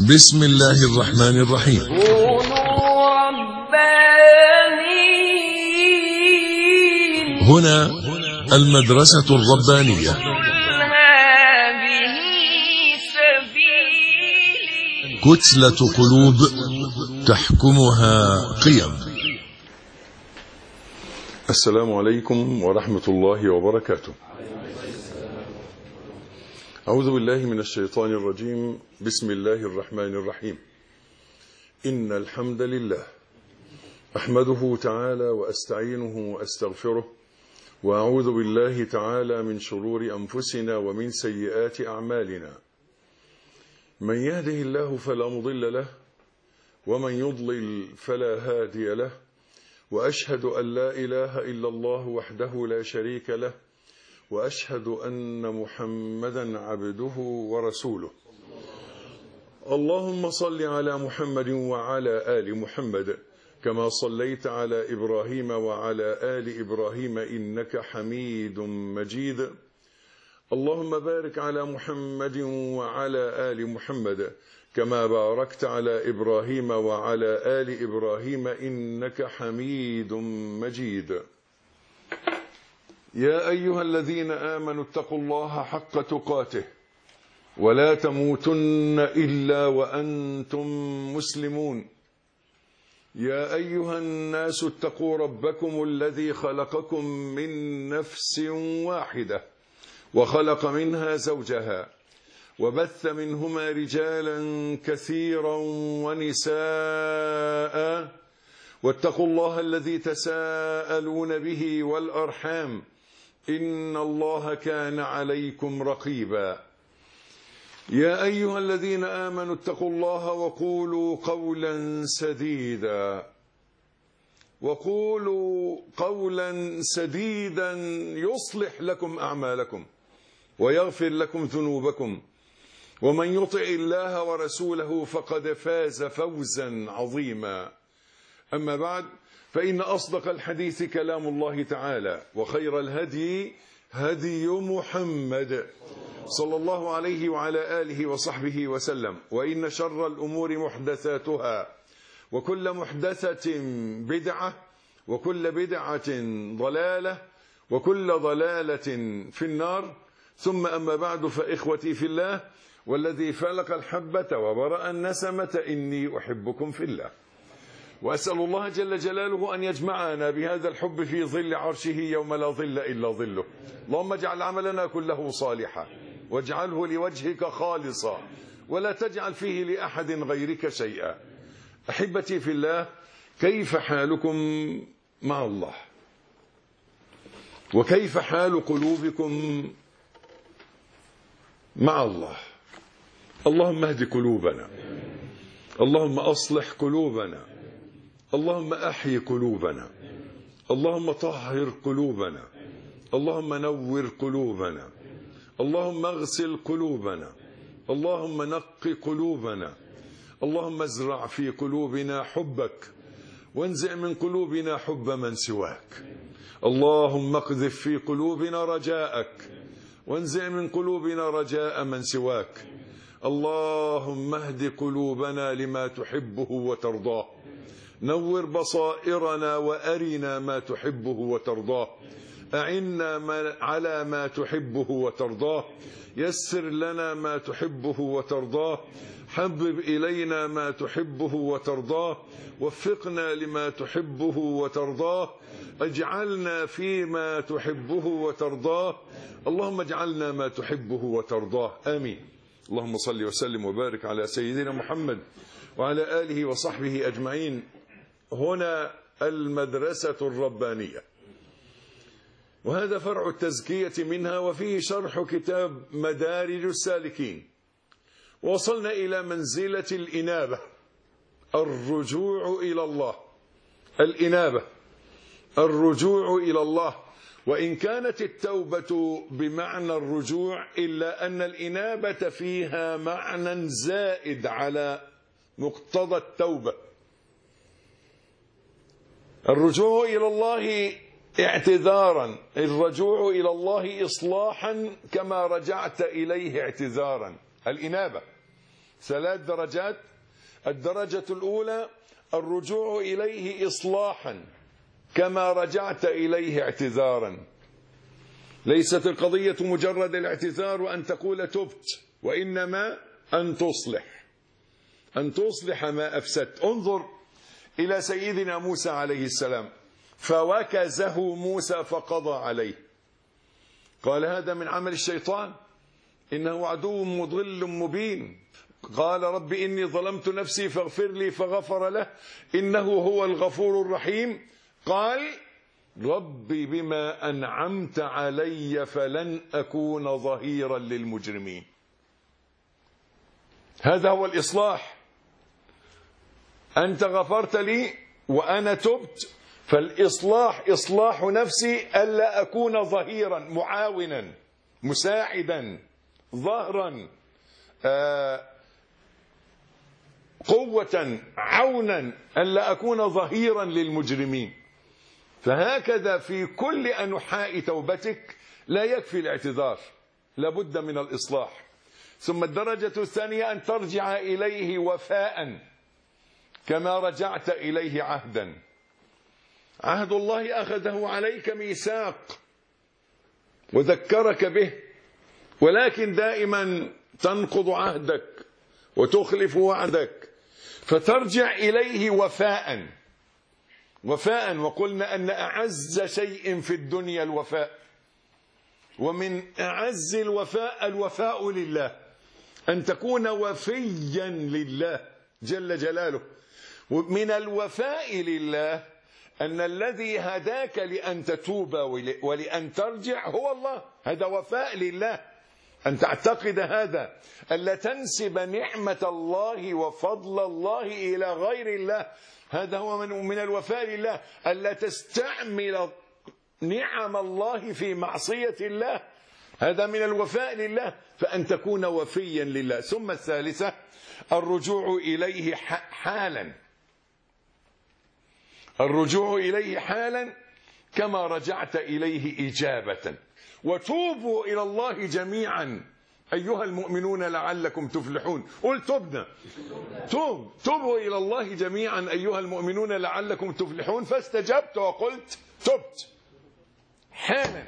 بسم الله الرحمن الرحيم. كونوا ربانيين. هنا المدرسة الربانية. هذه سبيلي. كتلة قلوب تحكمها قيم. السلام عليكم ورحمة الله وبركاته. أعوذ بالله من الشيطان الرجيم. بسم الله الرحمن الرحيم. إن الحمد لله أحمده تعالى وأستعينه وأستغفره، وأعوذ بالله تعالى من شرور أنفسنا ومن سيئات أعمالنا. من يهده الله فلا مضل له، ومن يضلل فلا هادي له، وأشهد أن لا إله إلا الله وحده لا شريك له، وأشهد أن محمدا عبده ورسوله. اللهم صل على محمد وعلى آل محمد كما صليت على إبراهيم وعلى آل إبراهيم إنك حميد مجيد. اللهم بارك على محمد وعلى آل محمد كما باركت على إبراهيم وعلى آل إبراهيم إنك حميد مجيد. يا أيها الذين آمنوا اتقوا الله حق تقاته ولا تموتن إلا وأنتم مسلمون. يا أيها الناس اتقوا ربكم الذي خلقكم من نفس واحدة وخلق منها زوجها وبث منهما رجالا كثيرا ونساء، واتقوا الله الذي تساءلون به والأرحام إن الله كان عليكم رقيبا. يا أيها الذين آمنوا اتقوا الله وقولوا قولا سديدا يصلح لكم أعمالكم ويغفر لكم ذنوبكم، ومن يطع الله ورسوله فقد فاز فوزا عظيما. أما بعد، فإن أصدق الحديث كلام الله تعالى، وخير الهدي هدي محمد صلى الله عليه وعلى آله وصحبه وسلم. وإن شر الأمور محدثاتها، وكل محدثة بدعة، وكل بدعة ضلالة، وكل ضلالة في النار. ثم أما بعد، فإخوتي في الله، والذي فلق الحبة وبرأ النسمة إني أحبكم في الله، وأسأل الله جل جلاله أن يجمعنا بهذا الحب في ظل عرشه يوم لا ظل إلا ظله. اللهم اجعل عملنا كله صالحا، واجعله لوجهك خالصا، ولا تجعل فيه لأحد غيرك شيئا. أحبتي في الله، كيف حالكم مع الله؟ وكيف حال قلوبكم مع الله؟ اللهم اهد قلوبنا، اللهم أصلح قلوبنا، اللهم أحيي قلوبنا، اللهم طهر قلوبنا، اللهم نور قلوبنا، اللهم اغسل قلوبنا، اللهم نق قلوبنا، اللهم ازرع في قلوبنا حبك، وانزع من قلوبنا حب من سواك. اللهم اقذف في قلوبنا رجاءك، وانزع من قلوبنا رجاء من سواك. اللهم اهد قلوبنا لما تحبه وترضاه، نور بصائرنا وأرنا ما تحبه وترضاه، أعنا على ما تحبه وترضاه، يسر لنا ما تحبه وترضاه، حبب إلينا ما تحبه وترضاه، وفقنا لما تحبه وترضاه، اجعلنا فيما تحبه وترضاه. اللهم اجعلنا ما تحبه وترضاه، آمين. اللهم صل وسلم وبارك على سيدنا محمد وعلى آله وصحبه أجمعين. هنا المدرسة الربانية، وهذا فرع التزكية منها، وفيه شرح كتاب مدارج السالكين. وصلنا إلى منزلة الإنابة، الرجوع إلى الله. الإنابة، الرجوع إلى الله. وإن كانت التوبة بمعنى الرجوع، إلا أن الإنابة فيها معنى زائد على مقتضى التوبة. الرجوع إلى الله اعتذارا، الرجوع إلى الله إصلاحا كما رجعت إليه اعتذارا. الإنابة 3 درجات. الدرجة الأولى الرجوع إليه إصلاحا كما رجعت إليه اعتذارا. ليست القضية مجرد الاعتذار وأن تقول تبت، وإنما أن تصلح ما أفسدت. انظر إلى سيدنا موسى عليه السلام، فوكزه موسى فقضى عليه. قال هذا من عمل الشيطان، إنه عدو مضل مبين. قال رب إني ظلمت نفسي فاغفر لي فغفر له إنه هو الغفور الرحيم. قال رب بما أنعمت علي فلن أكون ظهيرا للمجرمين. هذا هو الإصلاح. أنت غفرت لي وأنا تبت، فالإصلاح إصلاح نفسي، ألا أكون ظهيرا، معاونا، مساعدا، ظهرا، قوة، عونا، ألا أكون ظهيرا للمجرمين. فهكذا في كل أنحاء توبتك لا يكفي الاعتذار، لابد من الإصلاح. ثم الدرجة الثانية أن ترجع إليه وفاء كما رجعت إليه عهدا. عهد الله أخذه عليك ميثاق وذكرك به، ولكن دائما تنقض عهدك وتخلف وعدك، فترجع إليه وفاء. وقلنا أن أعز شيء في الدنيا الوفاء، ومن أعز الوفاء لله، أن تكون وفيا لله جل جلاله. ومن الوفاء لله أن الذي هداك لأن تتوب ولأن ترجع هو الله. هذا وفاء لله، أن تعتقد هذا، ألا تنسب نعمة الله وفضل الله إلى غير الله. هذا هو من الوفاء لله، ألا تستعمل نعم الله في معصية الله. هذا من الوفاء لله، فأن تكون وفيا لله. ثم الثالثة الرجوع إليه حالا. الرجوع إليه حالا كما رجعت إليه إجابة. وتوبوا إلى الله جميعا أيها المؤمنون لعلكم تفلحون. قل تبنا، توبوا إلى الله جميعا أيها المؤمنون لعلكم تفلحون. فاستجبت وقلت تبت حالا.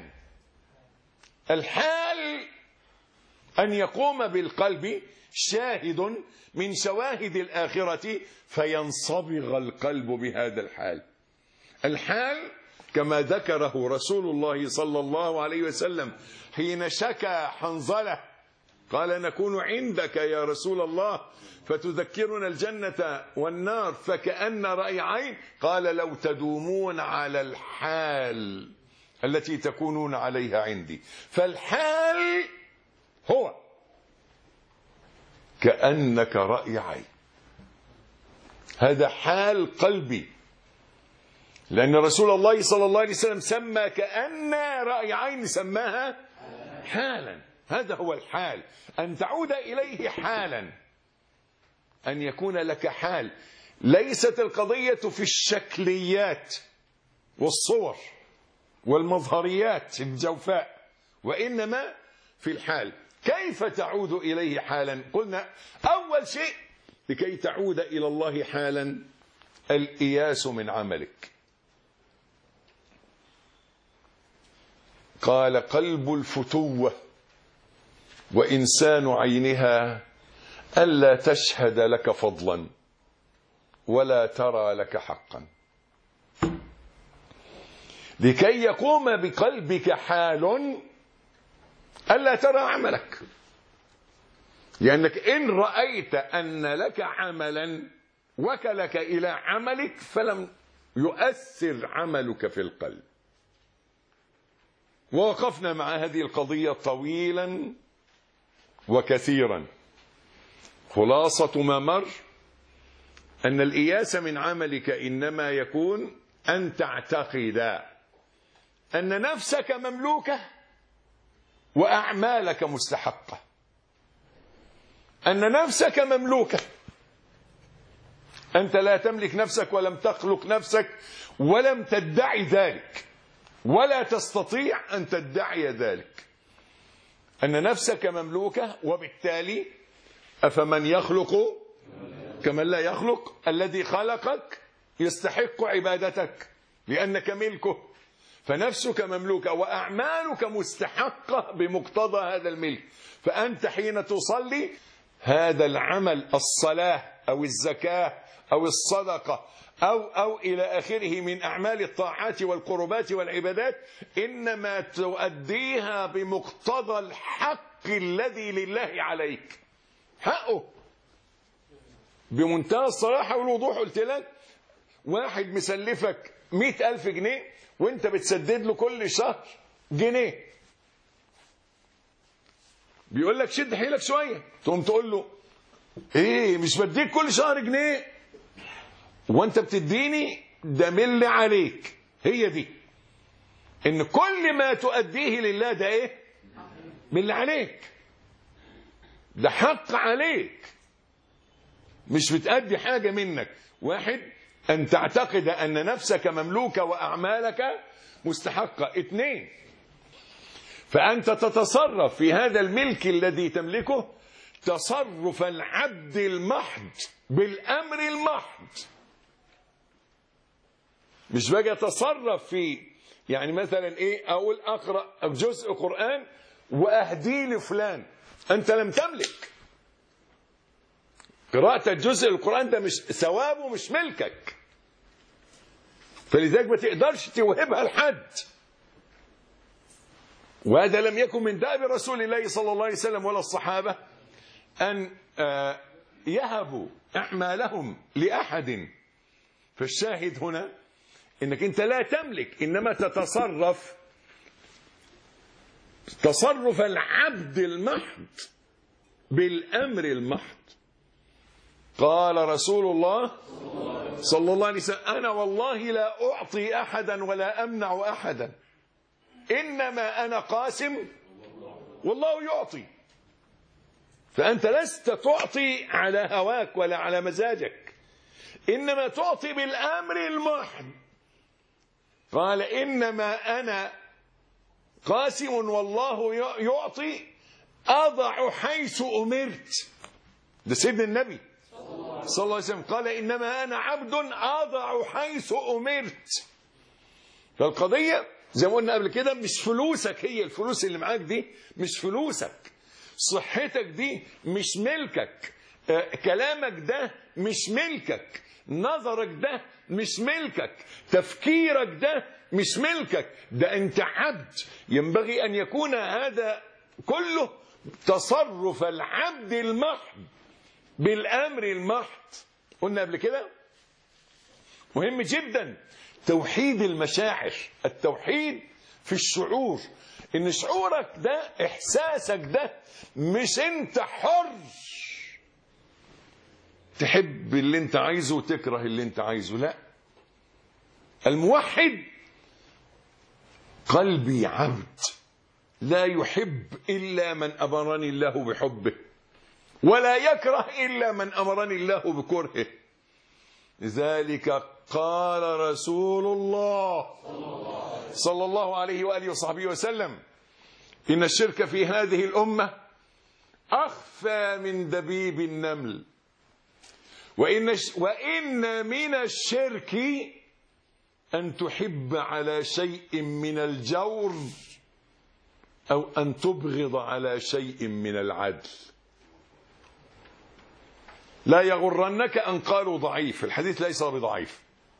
الحال أن يقوم بالقلب شاهد من شواهد الآخرة فينصبغ القلب بهذا الحال. الحال كما ذكره رسول الله صلى الله عليه وسلم حين شكى حنظلة، قال نكون عندك يا رسول الله فتذكرنا الجنة والنار فكأن رأي عين. قال لو تدومون على الحال التي تكونون عليها عندي. فالحال هو كأنك رأي عين. هذا حال قلبي، لأن رسول الله صلى الله عليه وسلم سمى كأن رأي عين، سماها حالا. هذا هو الحال، أن تعود إليه حالا، أن يكون لك حال. ليست القضية في الشكليات والصور والمظهريات الجوفاء، وإنما في الحال. كيف تعود إليه حالا؟ قلنا أول شيء لكي تعود إلى الله حالا الإياس من عملك. قال قلب الفتوة وإنسان عينها ألا تشهد لك فضلا ولا ترى لك حقا. لكي يقوم بقلبك حال ألا ترى عملك، لأنك إن رأيت أن لك عملا وكلك إلى عملك فلم يؤثر عملك في القلب. ووقفنا مع هذه القضية طويلا وكثيرا. خلاصة ما مر أن الإياس من عملك إنما يكون أن تعتقد أن نفسك مملوكة وأعمالك مستحقة. أن نفسك مملوكة، أنت لا تملك نفسك ولم تخلق نفسك ولم تدعي ذلك ولا تستطيع أن تدعي ذلك. أن نفسك مملوكة، وبالتالي أفمن يخلق كمن لا يخلق. الذي خلقك يستحق عبادتك لأنك ملكه، فنفسك مملوكة وأعمالك مستحقة بمقتضى هذا الملك. فأنت حين تصلي هذا العمل، الصلاة أو الزكاة أو الصدقة أو إلى آخره من أعمال الطاعات والقربات والعبادات، إنما تؤديها بمقتضى الحق الذي لله عليك، حقه بمنتهى الصراحة والوضوح. قلت لك واحد مسلفك 100,000 جنيه وانت بتسدد له كل شهر جنيه، بيقول لك شد حيلك شوية، تقوم تقول له ايه مش بديك كل شهر جنيه وانت بتديني ده مل عليك. هي دي ان كل ما تؤديه لله ده ايه؟ مل عليك، ده حق عليك، مش بتأدي حاجة منك. واحد، أن تعتقد أن نفسك مملوكة وأعمالك مستحقة. 2، فأنت تتصرف في هذا الملك الذي تملكه تصرف العبد المحض بالأمر المحض. مش باجي أتصرف في يعني مثلا إيه، أقول أقرأ جزء قرآن وأهديه لفلان، أنت لم تملك. قراءة الجزء القرآن ده مش ثوابه، مش ملكك، فلذلك ما تقدرش توهبها لحد. وهذا لم يكن من دأب رسول الله صلى الله عليه وسلم ولا الصحابة أن يهبوا أعمالهم لأحد. فالشاهد هنا إنك أنت لا تملك، إنما تتصرف تصرف العبد المحض بالأمر المحض. قال رسول الله صلى الله عليه وسلم: أنا والله لا أعطي أحدا ولا أمنع أحدا، إنما أنا قاسم والله يعطي. فأنت لست تعطي على هواك ولا على مزاجك، إنما تعطي بالأمر المحض. قال: إنما أنا قاسم والله يعطي، أضع حيث أمرت. ده سيدنا النبي صلى الله عليه وسلم قال: إنما أنا عبد أضع حيث أمرت. فالقضية زي ما قلنا قبل كده مش فلوسك، هي الفلوس اللي معاك دي مش فلوسك، صحتك دي مش ملكك، كلامك ده مش ملكك، نظرك ده مش ملكك، تفكيرك ده مش ملكك، ده أنت عبد. ينبغي أن يكون هذا كله تصرف العبد المحض بالأمر المحض. قلنا قبل كده مهم جدا توحيد المشاعر، التوحيد في الشعور، ان شعورك ده احساسك ده مش انت حر تحب اللي انت عايزه وتكره اللي انت عايزه. لا، الموحد قلبي عبد لا يحب إلا من أمرني الله بحبه، ولا يكره إلا من أمرني الله بكرهه. لذلك قال رسول الله صلى الله عليه وآله وصحبه وسلم: إن الشرك في هذه الأمة أخفى من دبيب النمل، وإن من الشرك أن تحب على شيء من الجور أو أن تبغض على شيء من العدل. لا يغرنك أن قالوا ضعيف، الحديث ليس بضعيف،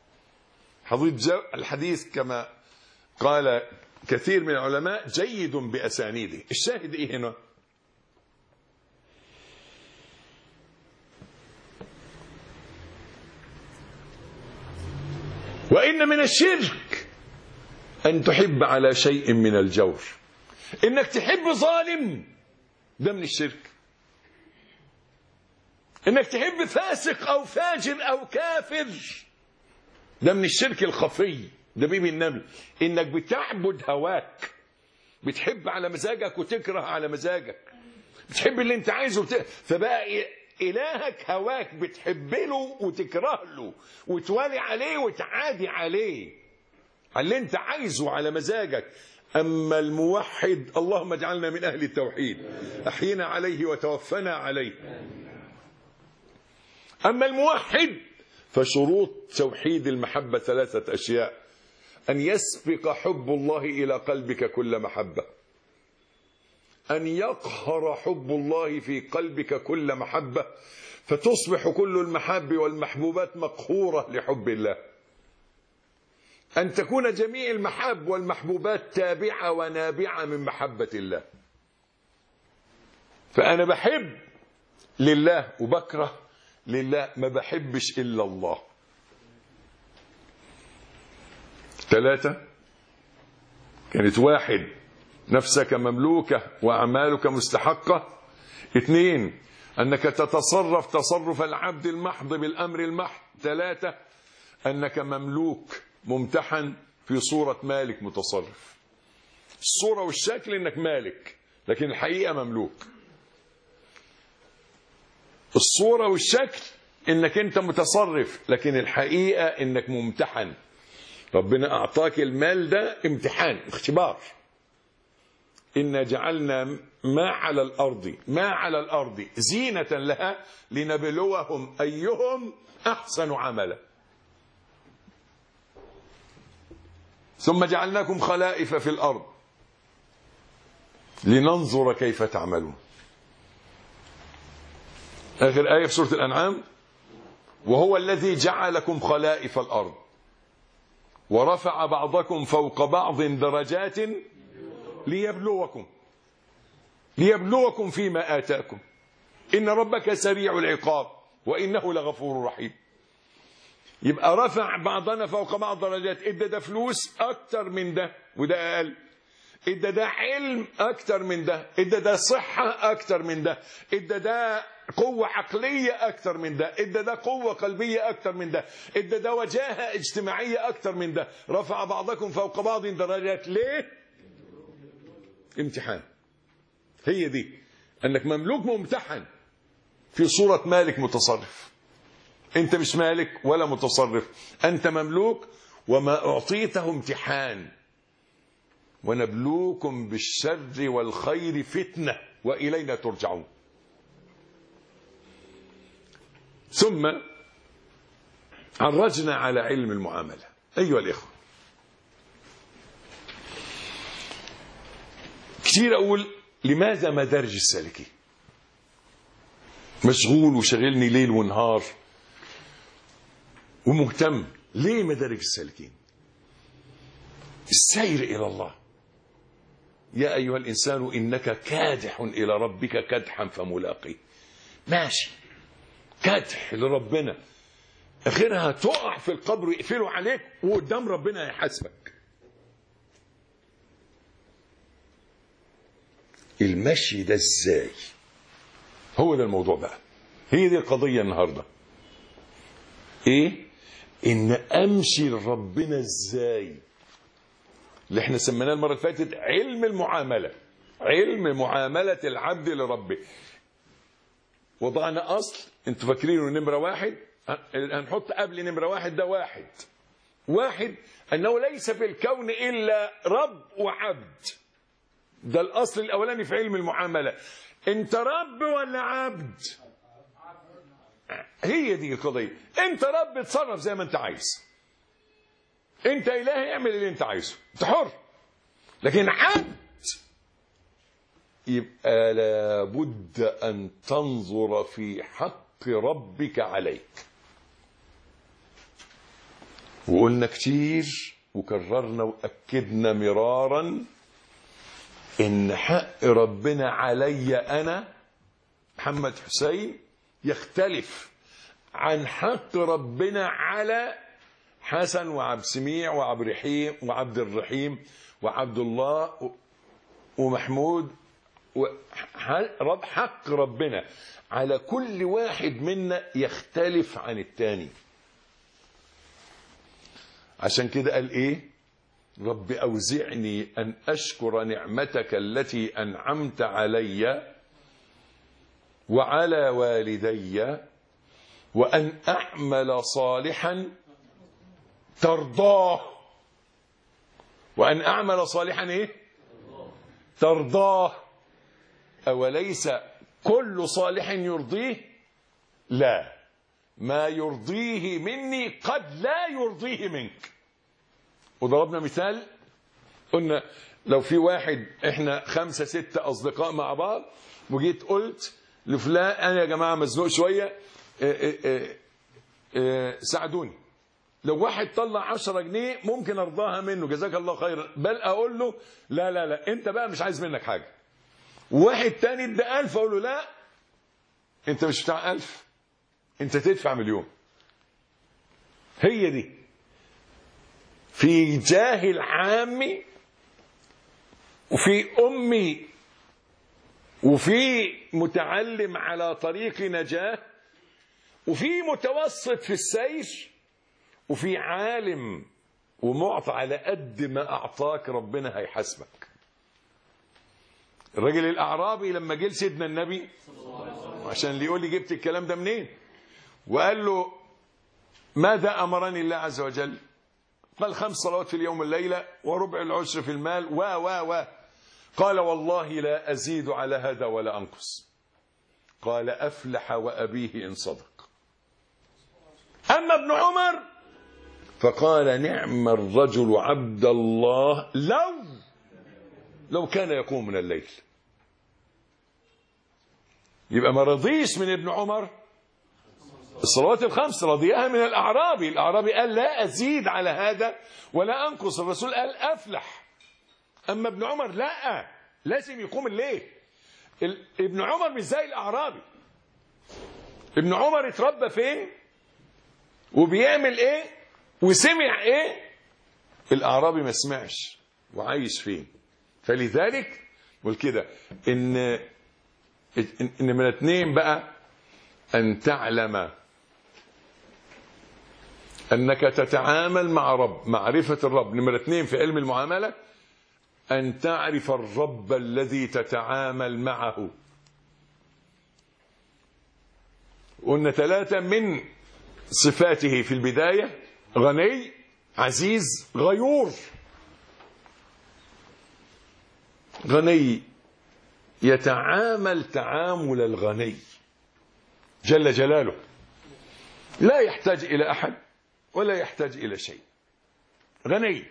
الحديث كما قال كثير من العلماء جيد بأسانيده. الشاهد إيه هنا؟ وإن من الشرك أن تحب على شيء من الجور، إنك تحب ظالم ده من الشرك، إنك تحب فاسق أو فاجر أو كافر ده من الشرك الخفي، ده بيبي النمل. إنك بتعبد هواك، بتحب على مزاجك وتكره على مزاجك، بتحب اللي انت عايزه فبقى إلهك هواك، بتحب له وتكره له وتوالي عليه وتعادي عليه على اللي انت عايزه على مزاجك. أما الموحد، اللهم اجعلنا من أهل التوحيد، أحينا عليه وتوفنا عليه. أما الموحد فشروط توحيد المحبة 3 أشياء: أن يسبق حب الله إلى قلبك كل محبة، أن يقهر حب الله في قلبك كل محبة فتصبح كل المحاب والمحبوبات مقهورة لحب الله، أن تكون جميع المحاب والمحبوبات تابعة ونابعة من محبة الله. فأنا بحب لله وبكره لله، ما بحبش إلا الله. 3 كانت: 1 نفسك مملوكة وأعمالك مستحقة. 2 أنك تتصرف تصرف العبد المحض بالأمر المحض. 3 أنك مملوك ممتحن في صورة مالك متصرف. الصورة والشكل إنك مالك، لكن الحقيقة مملوك. الصورة والشكل إنك أنت متصرف، لكن الحقيقة إنك ممتحن. ربنا أعطاك المال ده امتحان، اختبار. إنا جعلنا ما على الأرض زينة لها لنبلوهم أيهم أحسن عملا، ثم جعلناكم خلائف في الأرض لننظر كيف تعملون. آخر آية في سورة الأنعام: وهو الذي جعلكم خلائف الأرض ورفع بعضكم فوق بعض درجات ليبلوكم فيما آتاكم إن ربك سريع العقاب وإنه لغفور رحيم. يبقى رفع بعضنا فوق بعض درجات، ادى ده فلوس أكتر من ده وده أقل، ادى ده علم أكتر من ده، ادى ده صحة أكتر من ده، ادى ده قوة عقلية أكتر من ده، ادى ده قوة قلبية أكتر من ده، ادى ده وجاهة اجتماعية أكتر من ده. رفع بعضكم فوق بعض درجات. ليه؟ امتحان. هي دي أنك مملوك ممتحن في صورة مالك متصرف. أنت مش مالك ولا متصرف، أنت مملوك وما أعطيته امتحان. ونبلوكم بالشر والخير فتنة وإلينا ترجعون. ثم عرجنا على علم المعاملة. أيها الإخوة، كثير أقول لماذا مدارج السالكين؟ مشغول وشغلني ليل ونهار ومهتم. ليه مدارج السالكين؟ السير إلى الله. يا أيها الإنسان إنك كادح إلى ربك كدحا فملاقيه. ماشي كادح لربنا، آخرها تقع في القبر ويقفلوا عليك وقدام ربنا يحاسبك. المشي ده ازاي؟ هو ده الموضوع بقى، هي دي القضية النهاردة. ايه؟ ان امشي لربنا ازاي؟ اللي احنا سميناه المرة اللي فاتت علم المعاملة، علم معاملة العبد لربه. وضعنا اصل انتوا فاكرينه نمرة 1، هنحط قبل نمرة 1 ده واحد انه ليس في الكون الا رب وعبد. ده الأصل الأولاني في علم المعاملة. أنت رب ولا عبد؟ هي دي القضية. أنت رب تصرف زي ما أنت عايز، أنت إلهي اعمل اللي أنت عايزه، أنت حر. لكن عبد يبقى لابد أن تنظر في حق ربك عليك. وقلنا كتير وكررنا وأكدنا مرارا إن حق ربنا علي أنا محمد حسين يختلف عن حق ربنا على حسن وعبد سميع وعبد الرحيم وعبد الله ومحمود. حق ربنا على كل واحد منا يختلف عن التاني. عشان كده قال إيه؟ رب أوزعني أن أشكر نعمتك التي أنعمت علي وعلى والدي وأن أعمل صالحا ترضاه. وأن أعمل صالحا إيه؟ ترضاه. أوليس كل صالح يرضيه؟ لا، ما يرضيه مني قد لا يرضيه منك. وضربنا مثال قلنا لو في واحد احنا 5 6 اصدقاء مع بعض وجيت قلت لفلان انا يا جماعه مزنوق شويه ساعدوني، لو واحد طلع 10 جنيه ممكن ارضاها منه جزاك الله خيرا، بل اقول له لا لا لا انت بقى مش عايز منك حاجه. وواحد تاني ادى 1000 اقول له لا انت مش بتاع 1000، انت تدفع 1,000,000. هي دي في جاهل عامي وفي أمي وفي متعلم على طريق نجاة وفي متوسط في السير وفي عالم ومعطى. على قد ما أعطاك ربنا هيحاسبك. الرجل الأعرابي لما جه سيدنا النبي عشان اللي يقول لي جبت الكلام ده منين، وقال له ماذا أمرني الله عز وجل؟ قال 5 صلوات في اليوم والليلة وربع العشر في المال و قال والله لا أزيد على هذا ولا أنقص. قال أفلح وأبيه إن صدق. أما ابن عمر فقال نعم الرجل عبد الله لو كان يقوم من الليل. يبقى ما رضيش من ابن عمر الصلوات ال5، رضيها من الأعرابي. الأعرابي قال لا أزيد على هذا ولا أنقص، الرسول قال أفلح. أما ابن عمر لا، لازم يقوم الليل. ابن عمر مش زي الأعرابي. ابن عمر اتربى فين وبيعمل ايه وسمع ايه، الأعرابي ما سمعش وعايش فين. فلذلك قل كده إن من 2 بقى أن تعلم أنك تتعامل مع رب، معرفة الرب. نمرة 2 في علم المعاملة أن تعرف الرب الذي تتعامل معه. قلنا 3 من صفاته في البداية: غني، عزيز، غيور. غني يتعامل تعامل الغني جل جلاله، لا يحتاج إلى أحد ولا يحتاج إلى شيء. غني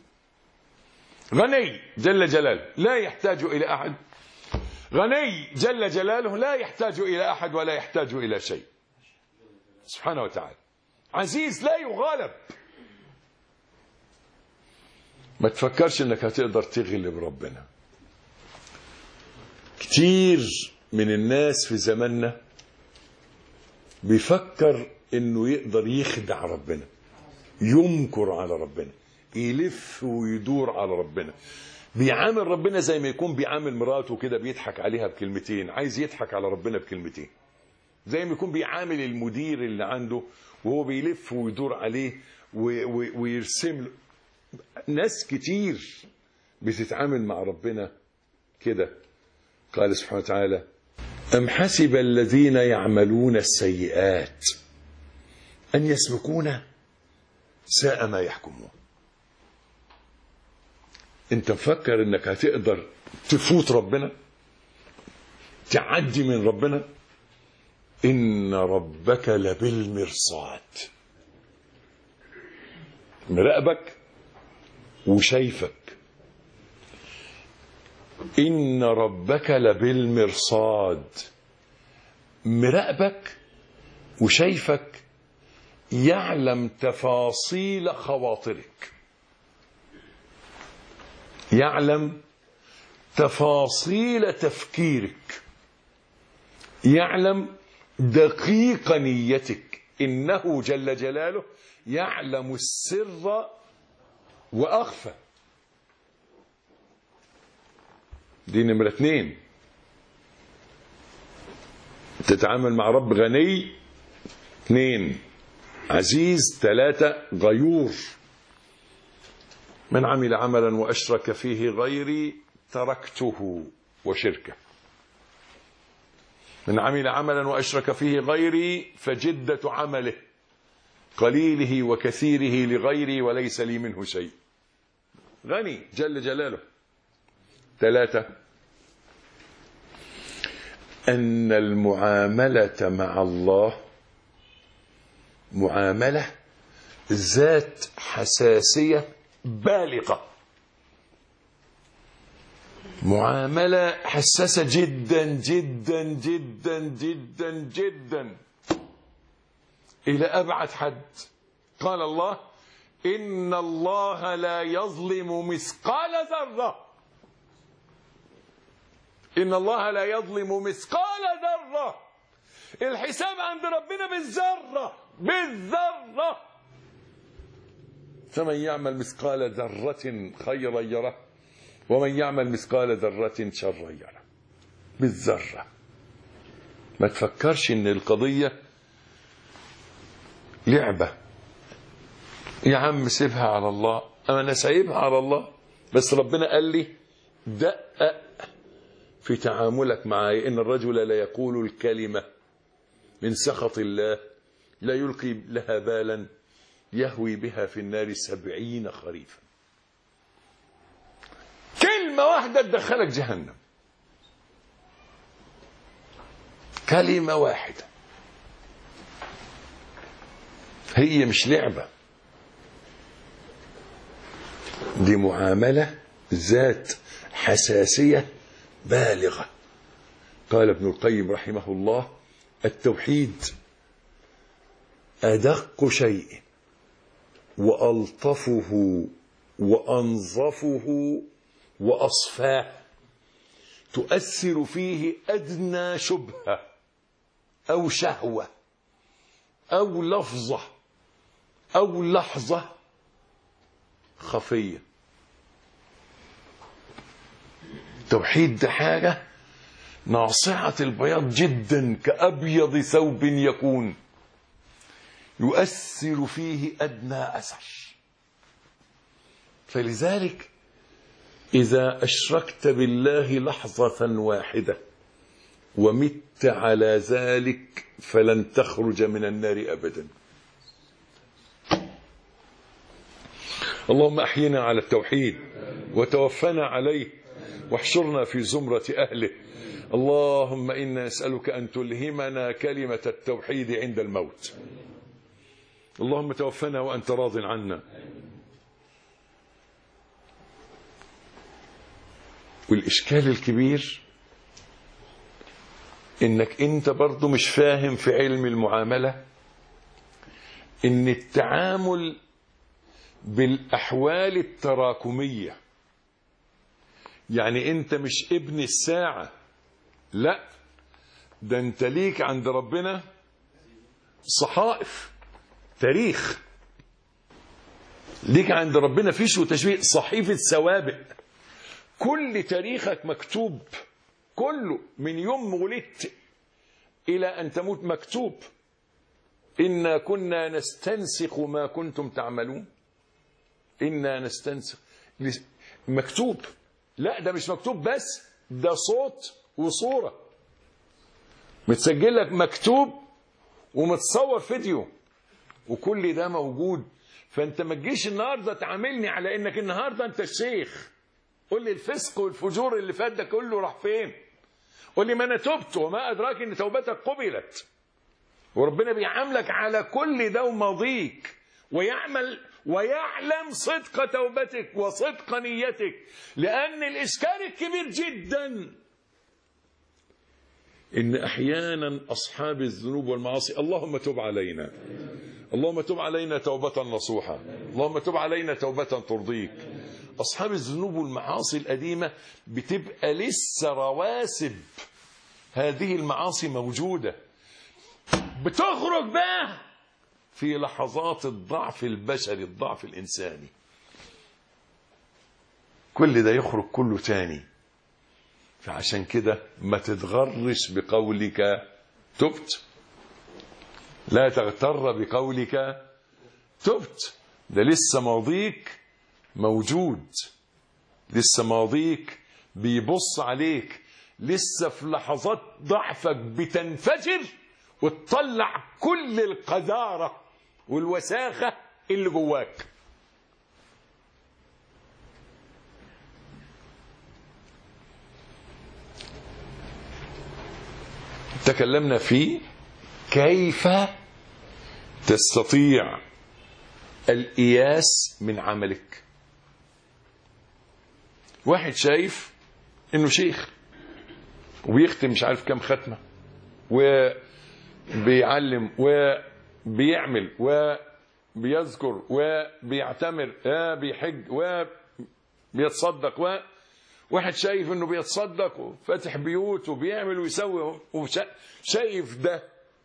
جل جلاله لا يحتاج إلى أحد، غني جل جلاله لا يحتاج إلى أحد ولا يحتاج إلى شيء سبحانه وتعالى. عزيز لا يغالب. ما تفكرش انك هتقدر تغلب ربنا. كتير من الناس في زماننا بيفكر انه يقدر يخدع ربنا، يمكر على ربنا، يلف ويدور على ربنا، بيعامل ربنا زي ما يكون بيعامل مراته كده، بيضحك عليها بكلمتين، عايز يضحك على ربنا بكلمتين، زي ما يكون بيعامل المدير اللي عنده وهو بيلف ويدور عليه ويرسم له. ناس كتير بتتعامل مع ربنا كده. قال سبحانه وتعالى: أم حسب الذين يعملون السيئات أن يسبقونا ساء ما يحكمون. انت مفكر انك هتقدر تفوت ربنا، تعدي من ربنا؟ إن ربك لبالمرصاد، مراقبك وشايفك. إن ربك لبالمرصاد، مراقبك وشايفك، يعلم تفاصيل خواطرك، يعلم تفاصيل تفكيرك، يعلم دقيق نيتك. إنه جل جلاله يعلم السر وأخفى. دي نمرة 2. تتعامل مع رب غني، 2 عزيز، 3 غيور. من عمل عملا وأشرك فيه غيري تركته وشركه. من عمل عملا وأشرك فيه غيري فجدة عمله قليله وكثيره لغيري وليس لي منه شيء. غني جل جلاله. 3 أن المعاملة مع الله معاملة ذات حساسية بالغة، معاملة حساسة جدا جدا جدا جدا جدا إلى أبعد حد. قال الله: إن الله لا يظلم مثقال ذرة. إن الله لا يظلم مثقال ذرة. الحساب عند ربنا بالذرة، بالذرة. فمن يعمل مثقال ذرة خيرا يره، ومن يعمل مثقال ذرة شرا يره. بالذرة. ما تفكرش ان القضية لعبة. يا عم سيبها على الله. انا سايبها على الله، بس ربنا قال لي دقق في تعاملك معي. ان الرجل لا يقول الكلمة من سخط الله لا يلقي لها بالا يهوي بها في النار 70 خريفا. كلمة واحدة تدخلك جهنم. كلمة واحدة. هي مش لعبة، دي معاملة ذات حساسية بالغة. قال ابن القيم رحمه الله: التوحيد أدق شيء وألطفه وأنظفه وأصفاه، تؤثر فيه أدنى شبهة أو شهوة أو لفظة أو لحظة خفية. التوحيد ده حاجة ناصعة البياض جدا كأبيض ثوب يكون، يؤثر فيه أدنى أثر. فلذلك إذا أشركت بالله لحظة واحدة ومت على ذلك فلن تخرج من النار أبدا. اللهم أحينا على التوحيد وتوفنا عليه واحشرنا في زمرة أهله. اللهم إنا نسألك أن تلهمنا كلمة التوحيد عند الموت. اللهم توفنا وأنت راض عنا. والإشكال الكبير إنك أنت برضو مش فاهم في علم المعاملة إن التعامل بالأحوال التراكمية، يعني أنت مش ابن الساعة، لا، ده أنت ليك عند ربنا صحائف تاريخ، ليك عند ربنا فيش وتشبيه صحيفة سوابق. كل تاريخك مكتوب، كله من يوم ولدت إلى أن تموت مكتوب. إنا كنا نستنسخ ما كنتم تعملون. إنا نستنسخ مكتوب. لا ده مش مكتوب بس، ده صوت وصورة متسجل لك، مكتوب ومتصور فيديو، وكل ده موجود. فأنت ما تجيش النهارده تعاملني على إنك النهارده أنت الشيخ. قول لي الفسق والفجور اللي فات ده كله راح فين؟ قول لي ما أنا تبت وما أدراك إن توبتك قبلت. وربنا بيعاملك على كل ده وماضيك، ويعلم صدق توبتك وصدق نيتك. لأن الإشكال الكبير جدا إن أحيانا أصحاب الذنوب والمعاصي، اللهم تب علينا، اللهم تب علينا توبة نصوحة، اللهم تب علينا توبة ترضيك. أصحاب الذنوب والمعاصي القديمة بتبقى لسه رواسب هذه المعاصي موجودة، بتخرج بقى في لحظات الضعف البشري، الضعف الإنساني، كل ده يخرج كله تاني. فعشان كده ما تتغرش بقولك تبت، لا تغتر بقولك تبت. ده لسه ماضيك موجود، لسه ماضيك بيبص عليك، لسه في لحظات ضعفك بتنفجر وتطلع كل القذارة والوساخة اللي جواك. تكلمنا في كيف تستطيع الإياس من عملك. واحد شايف انه شيخ وبيختم مش عارف كم ختمة وبيعلم وبيعمل وبيذكر وبيعتمر وبيحج وبيتصدق، واحد شايف انه بيتصدق وفاتح بيوت وبيعمل ويسوي، شايف ده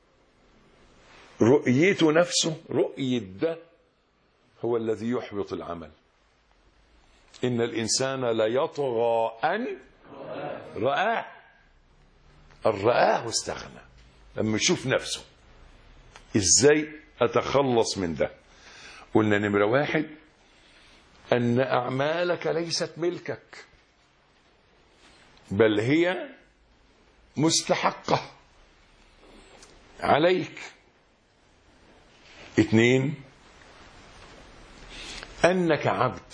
رؤيته نفسه، رؤية ده هو الذي يحبط العمل. إن الإنسان ليطغى أن رآه، الرآه استغنى. لما يشوف نفسه إزاي أتخلص من ده؟ قلنا نمرة واحد أن أعمالك ليست ملكك، بل هي مستحقة عليك. اثنين، أنك عبد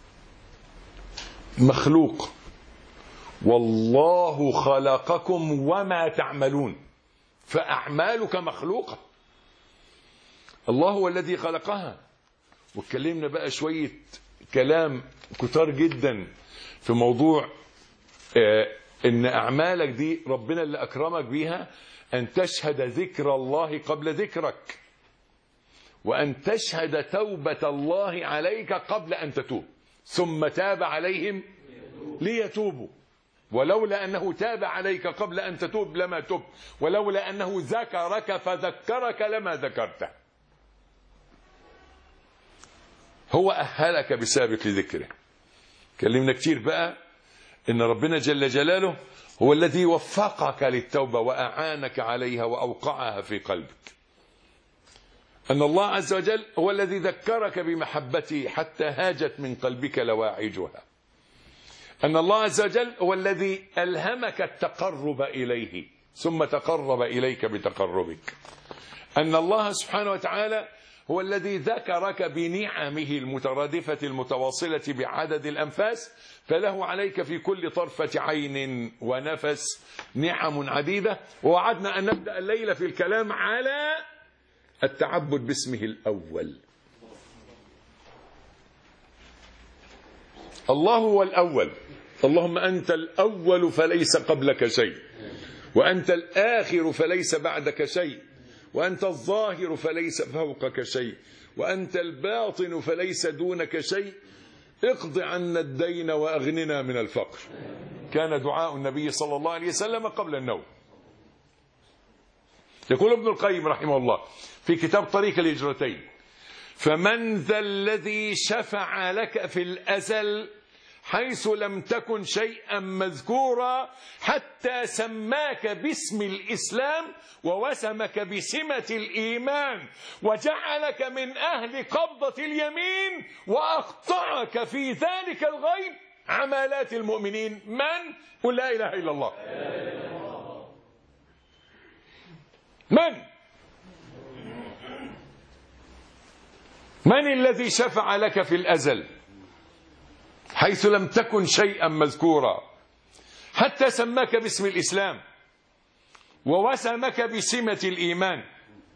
مخلوق، والله خلقكم وما تعملون، فأعمالك مخلوقة، الله هو الذي خلقها. واتكلمنا بقى شوية كلام كتار جدا في موضوع ان أعمالك دي ربنا اللي أكرمك بيها، أن تشهد ذكر الله قبل ذكرك، وأن تشهد توبة الله عليك قبل أن تتوب، ثم تاب عليهم ليتوبوا. ولولا أنه تاب عليك قبل أن تتوب لما تب، ولولا أنه ذكرك فذكرك لما ذكرته. هو أهلك بسابق ذكره. كلمنا كتير بقى إن ربنا جل جلاله هو الذي وفقك للتوبة وأعانك عليها وأوقعها في قلبك. أن الله عز وجل هو الذي ذكرك بمحبته حتى هاجت من قلبك لواعجها. أن الله عز وجل هو الذي ألهمك التقرب إليه ثم تقرب إليك بتقربك. أن الله سبحانه وتعالى هو الذي ذكرك بنعمه المترادفة المتواصلة بعدد الأنفاس، فله عليك في كل طرفة عين ونفس نعم عديدة. ووعدنا أن نبدأ الليلة في الكلام على التعبد باسمه الأول. الله هو الأول، اللهم أنت الأول فليس قبلك شيء، وأنت الآخر فليس بعدك شيء، وأنت الظاهر فليس فوقك شيء، وأنت الباطن فليس دونك شيء. اقض عنا الدين وأغننا من الفقر. كان دعاء النبي صلى الله عليه وسلم قبل النوم. يقول ابن القيم رحمه الله في كتاب طريق الهجرتين: فمن ذا الذي شفع لك في الأزل حيث لم تكن شيئا مذكورا حتى سماك باسم الإسلام ووسمك بسمة الإيمان وجعلك من أهل قبضة اليمين وأقطعك في ذلك الغيب عمالات المؤمنين. من؟ قل لا إله إلا الله. من الذي شفع لك في الأزل حيث لم تكن شيئا مذكورا حتى سماك باسم الإسلام ووسمك بسمة الإيمان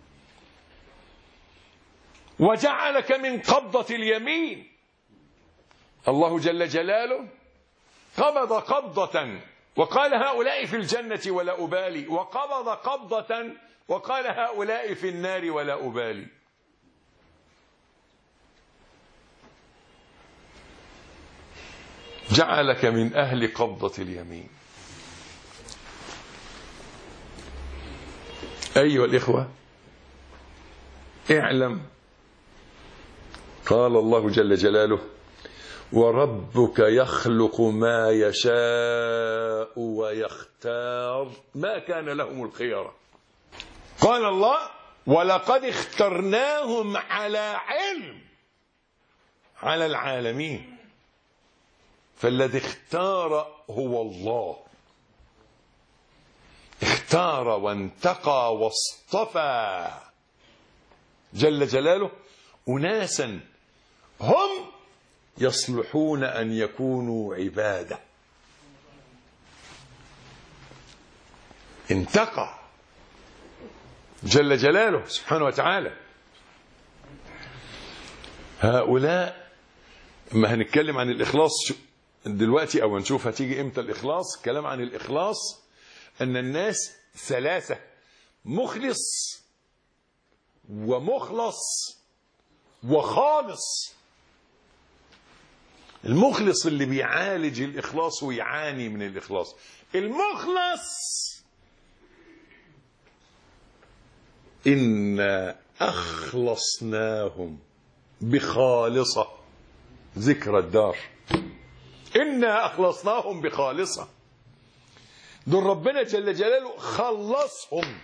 وجعلك من قبضة اليمين؟ الله جل جلاله قبض قبضة وقال هؤلاء في الجنة ولا أبالي، وقبض قبضة وقال هؤلاء في النار ولا أبالي. جعلك من أهل قبضة اليمين. أيها الإخوة، اعلم قال الله جل جلاله: وربك يخلق ما يشاء ويختار ما كان لهم الخيرة. قال الله: ولقد اخترناهم على علم على العالمين. فالذي اختار هو الله، اختار وانتقى واصطفى جل جلاله أناسا هم يصلحون أن يكونوا عبادة. انتقى جل جلاله سبحانه وتعالى هؤلاء ما هنتكلم عن الإخلاص دلوقتي أو نشوف هتيجي إمتى الإخلاص. الكلام عن الإخلاص أن الناس ثلاثة: مخلص ومخلص وخالص. المخلص اللي بيعالج الإخلاص ويعاني من الإخلاص. المخلص إنا أخلصناهم بخالصة ذكر الدار. إنا أخلصناهم بخالصة. دول ربنا جل جلاله خلصهم،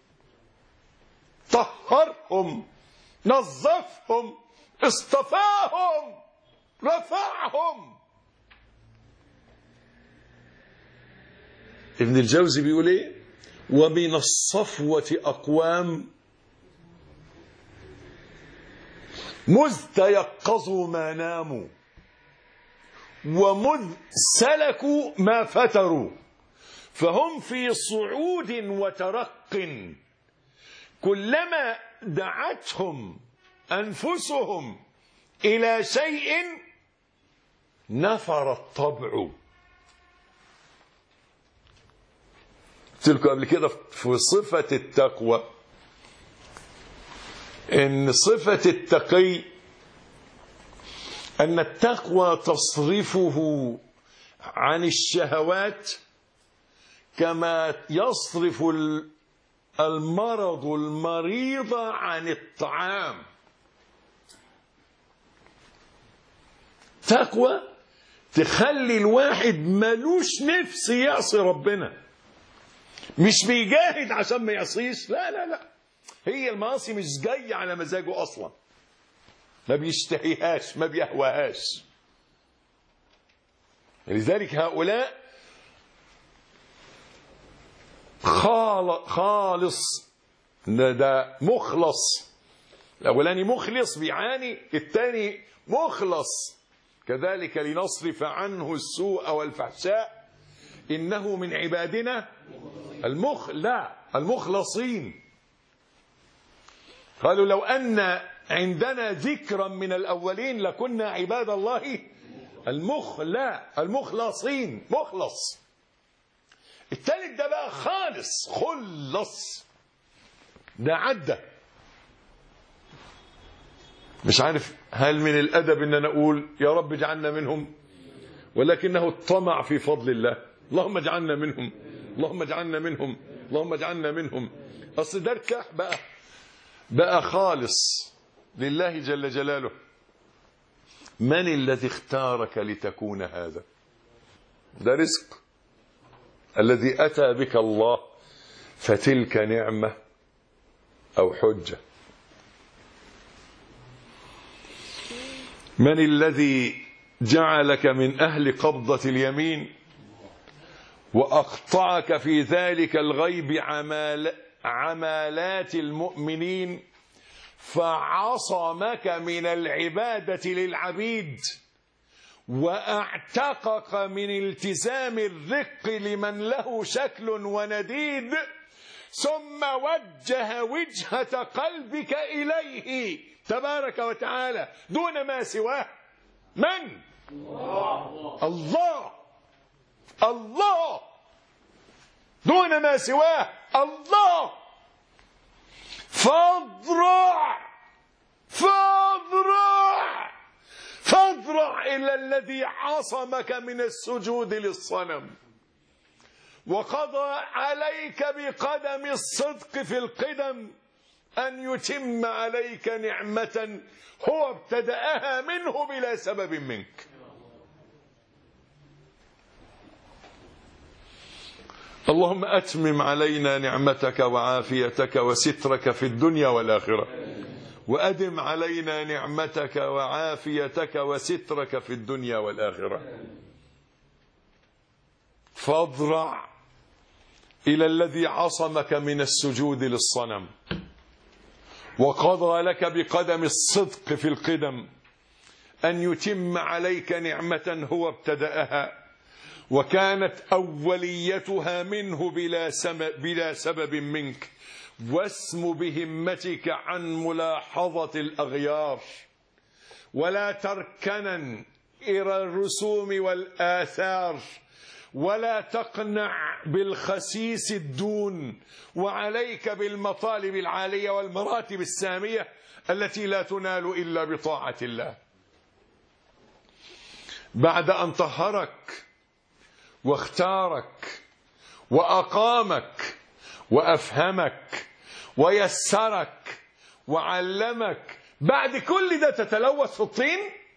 طهرهم، نظفهم، اصطفاهم، رفعهم. ابن الجوزي بيقول ايه؟ ومن الصفوة أقوام مذ تيقظوا ما ناموا ومذ سلكوا ما فتروا، فهم في صعود وترق، كلما دعتهم أنفسهم إلى شيء نفر الطبع. قلت لكم قبل كده في صفة التقوى إن صفة التقي أن التقوى تصرفه عن الشهوات كما يصرف المرض المريض عن الطعام. تقوى تخلي الواحد ملوش نفس يعصي ربنا، مش بيجاهد عشان ما يعصيش، لا لا لا، هي المعاصي مش جاية على مزاجه أصلا، ما بيشتهيهاش، ما بيهواهاش. لذلك هؤلاء خالص، ده مخلص. الأولاني مخلص بيعاني، الثاني مخلص. كذلك لنصرف عنه السوء والفحشاء إنه من عبادنا المخلصين. قالوا لو أن عندنا ذكرا من الأولين لكنا عباد الله المخلصين. مخلص. الثالث ده بقى خالص، خلص، ده عدى. مش عارف هل من الأدب إن أنا أقول يا رب اجعلنا منهم، ولكنه الطمع في فضل الله. اللهم اجعلنا منهم، اللهم اجعلنا منهم، اللهم اجعلنا منهم. أصل ده الكح بقى خالص لله جل جلاله. من الذي اختارك لتكون هذا؟ ده رزق الذي أتى بك الله، فتلك نعمة أو حجة. من الذي جعلك من أهل قبضة اليمين وأقطعك في ذلك الغيب عمالات المؤمنين، فعصمك من العبادة للعبيد وأعتقك من التزام الرق لمن له شكل ونديد، ثم وجه وجهة قلبك إليه تبارك وتعالى دون ما سواه. من؟ الله. الله دون ما سواه. الله. فاضرع إلى الذي عصمك من السجود للصنم، وقضى عليك بقدم الصدق في القدم أن يتم عليك نعمة هو ابتدأها منه بلا سبب منك. اللهم أتمم علينا نعمتك وعافيتك وسترك في الدنيا والآخرة، وأدم علينا نعمتك وعافيتك وسترك في الدنيا والآخرة. فاضرع إلى الذي عصمك من السجود للصنم، وقضى لك بقدم الصدق في القدم أن يتم عليك نعمة هو ابتدأها وكانت أوليتها منه بلا سبب منك، واسم بهمتك عن ملاحظة الأغيار، ولا تركنا إلى الرسوم والآثار، ولا تقنع بالخسيس الدون، وعليك بالمطالب العالية والمراتب السامية التي لا تنال إلا بطاعة الله. بعد أن طهرك واختارك وأقامك وأفهمك ويسرك وعلمك، بعد كل ده تتلوث في الطين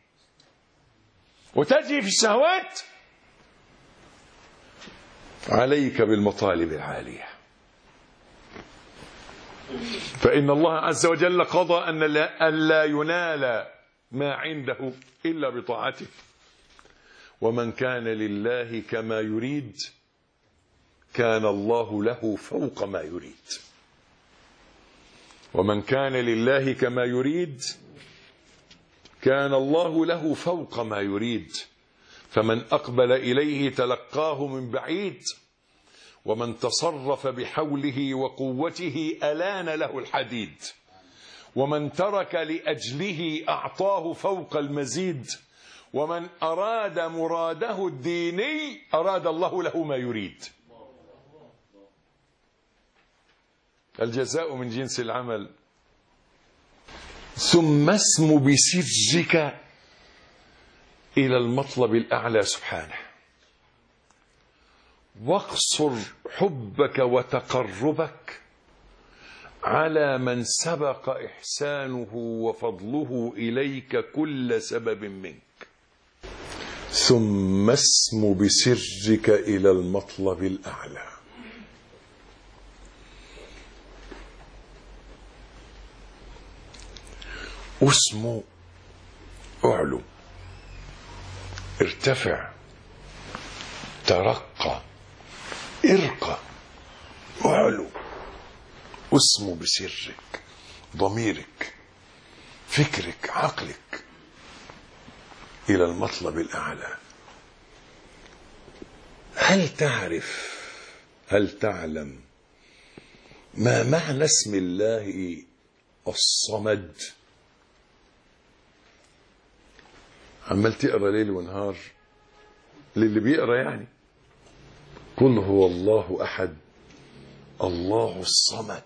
وتجري في الشهوات؟ عليك بالمطالب العالية. فإن الله عز وجل قضى أن لا ينال ما عنده إلا بطاعته. ومن كان لله كما يريد كان الله له فوق ما يريد. ومن كان لله كما يريد كان الله له فوق ما يريد. فمن أقبل إليه تلقاه من بعيد، ومن تصرف بحوله وقوته ألان له الحديد، ومن ترك لأجله أعطاه فوق المزيد، ومن أراد مراده الديني أراد الله له ما يريد. الجزاء من جنس العمل. ثم اسم بسرك إلى المطلب الأعلى سبحانه، واقصر حبك وتقربك على من سبق إحسانه وفضله إليك كل سبب منك. ثم اسم بسرك إلى المطلب الأعلى. اسمو اعلو، ارتفع، ترقى، ارقى، اعلو. اسمو بسرك، ضميرك، فكرك، عقلك، إلى المطلب الأعلى. هل تعرف، هل تعلم ما معنى اسم الله الصمد؟ عمال تقرأ ليل ونهار للي بيقرأ يعني، قل هو الله أحد الله الصمد.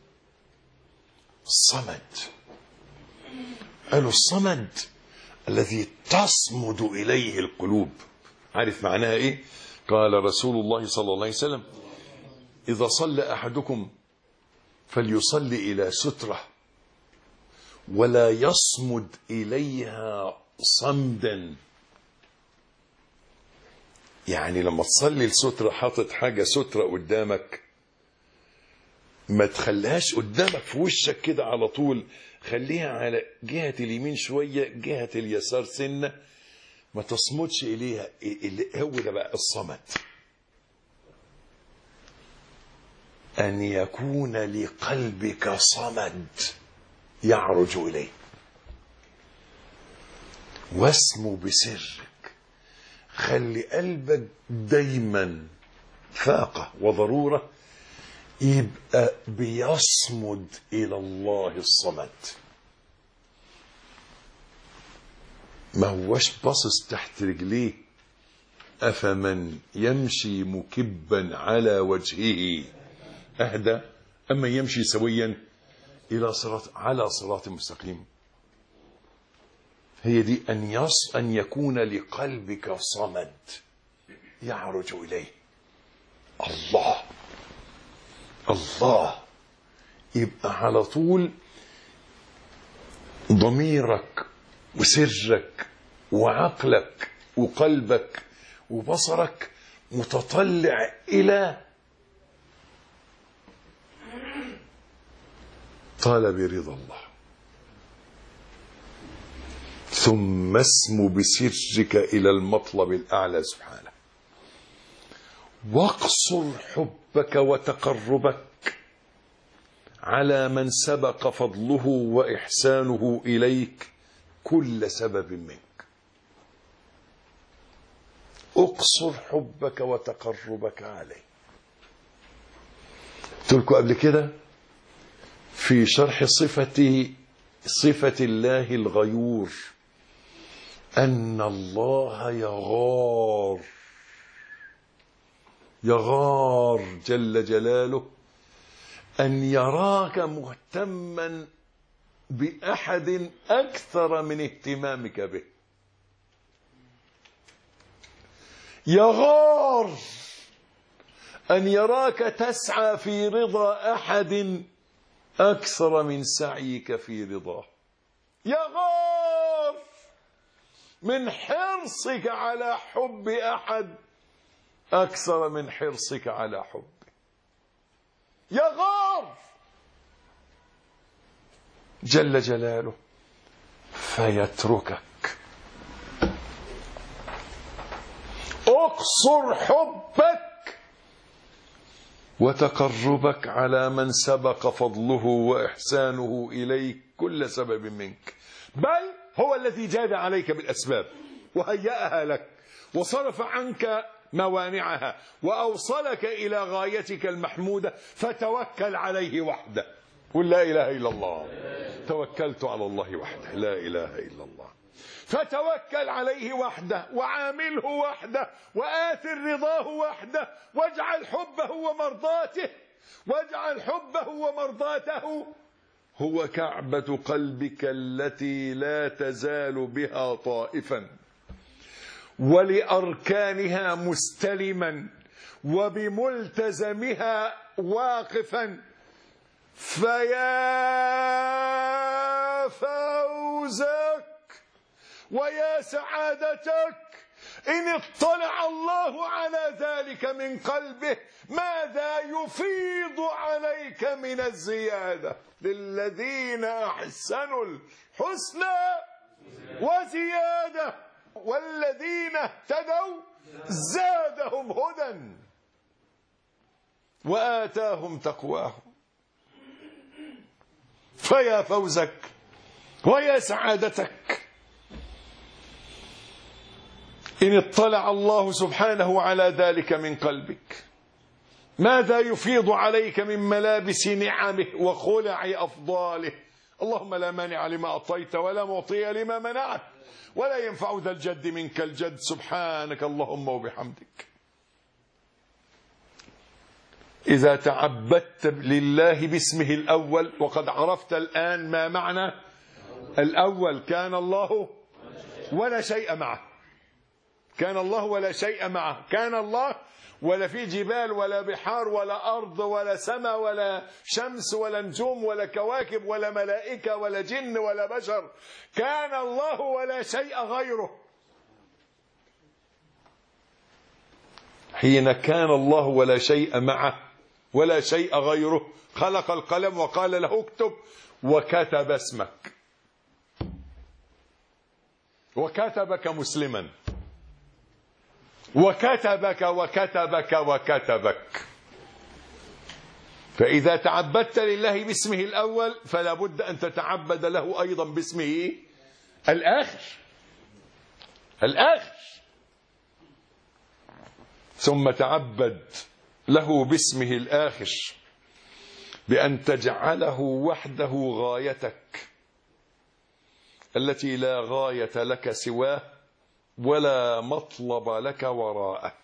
الصمد، قالوا الصمد الذي تصمد إليه القلوب. عارف معناها إيه؟ قال رسول الله صلى الله عليه وسلم: إذا صلى أحدكم فليصلي إلى سترة ولا يصمد إليها صمدا. يعني لما تصلي السترة حاطط حاجة سترة قدامك، ما تخليهاش قدامك في وشك كده على طول، خليها على جهة اليمين شوية، جهة اليسار سنة، ما تصمدش إليها. هو ده بقى الصمد، أن يكون لقلبك صمد يعرج إليه. واسمو بسرك، خلي قلبك دايما فاقة وضرورة يبقى بيصمد إلى الله الصمد. ما هوش باصص تحت رجليه. أفمن يمشي مكبا على وجهه أهدى أما يمشي سويا على صراط مستقيم. هي دي أن يكون لقلبك صمد يعرج إليه الله. الله يبقى على طول ضميرك وسرك وعقلك وقلبك وبصرك متطلع إلى طلب رضا الله. ثم اسم بسرك إلى المطلب الأعلى سبحانه، واقصر حبك وتقربك على من سبق فضله وإحسانه إليك كل سبب منك. اقصر حبك وتقربك عليه. قلت لكم قبل كده في شرح صفة الله الغيور أن الله يغار جل جلاله أن يراك مهتما بأحد أكثر من اهتمامك به. يغار أن يراك تسعى في رضا أحد أكثر من سعيك في رضاه. يغار من حرصك على حب أحد أكثر من حرصك على حبه. يغار جل جلاله فيتركك. اقصر حبك وتقربك على من سبق فضله وإحسانه إليك كل سبب منك، بل هو الذي جاد عليك بالأسباب وهيأها لك وصرف عنك موانعها وأوصلك إلى غايتك المحمودة، فتوكل عليه وحده. قل لا إله إلا الله. توكلت على الله وحده، لا إله إلا الله. فتوكل عليه وحده وعامله وحده وآثر رضاه وحده، واجعل حبه ومرضاته هو كعبة قلبك التي لا تزال بها طائفا، ولأركانها مستلما، وبملتزمها واقفا. فيا فوزك ويا سعادتك إن اطلع الله على ذلك من قلبه، ماذا يفيض عليك من الزيادة. للذين أحسنوا الحسنى وزيادة، والذين اهتدوا زادهم هدى وآتاهم تقواهم. فيا فوزك ويا سعادتك إن اطلع الله سبحانه على ذلك من قلبك، ماذا يفيض عليك من ملابس نعمه وخلع أفضاله. اللهم لا مانع لما أعطيت ولا معطي لما منعت ولا ينفع ذا الجد منك الجد. سبحانك اللهم وبحمدك. إذا تعبدت لله باسمه الأول، وقد عرفت الآن ما معنى الأول، كان الله ولا شيء معه. كان الله ولا شيء معه. كان الله ولا في جبال ولا بحار ولا أرض ولا سماء ولا شمس ولا نجوم ولا كواكب ولا ملائكة ولا جن ولا بشر. كان الله ولا شيء غيره. حين كان الله ولا شيء معه ولا شيء غيره، خلق القلم وقال له اكتب، وكتب اسمك وكتبك مسلما وكتبك وكتبك وكتبك. فإذا تعبدت لله باسمه الأول فلا بد أن تتعبد له أيضا باسمه الآخر. ثم تعبد له باسمه الآخر بأن تجعله وحده غايتك التي لا غاية لك سواه ولا مطلب لك وراءه.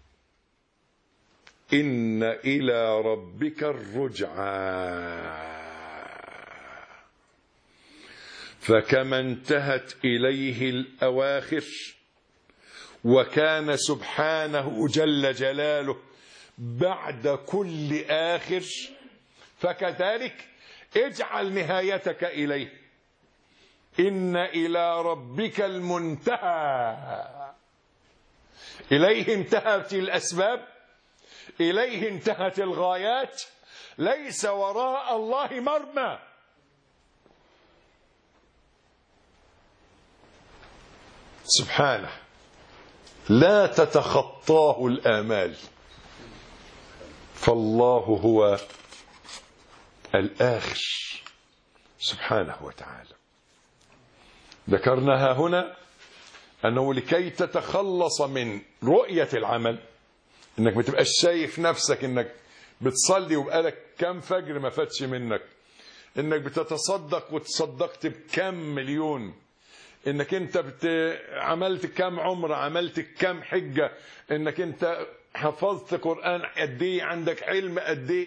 إن إلى ربك الرجعى. فكما انتهت إليه الأواخر وكان سبحانه جل جلاله بعد كل آخر، فكذلك اجعل نهايتك إليه. إن إلى ربك المنتهى. إليه انتهت الأسباب، إليه انتهت الغايات، ليس وراء الله مرمى. سبحانه لا تتخطاه الآمال، فالله هو الآخر سبحانه وتعالى. ذكرناها هنا أنه لكي تتخلص من رؤية العمل، إنك ما تبقاش شايف نفسك إنك بتصلي وبقالك كم فجر ما فاتش منك، إنك بتتصدق وتصدقت بكم مليون، انك انت عملت كام عمره، عملت كام حجه، انك انت حفظت قرآن قد ايه، عندك علم قد ايه.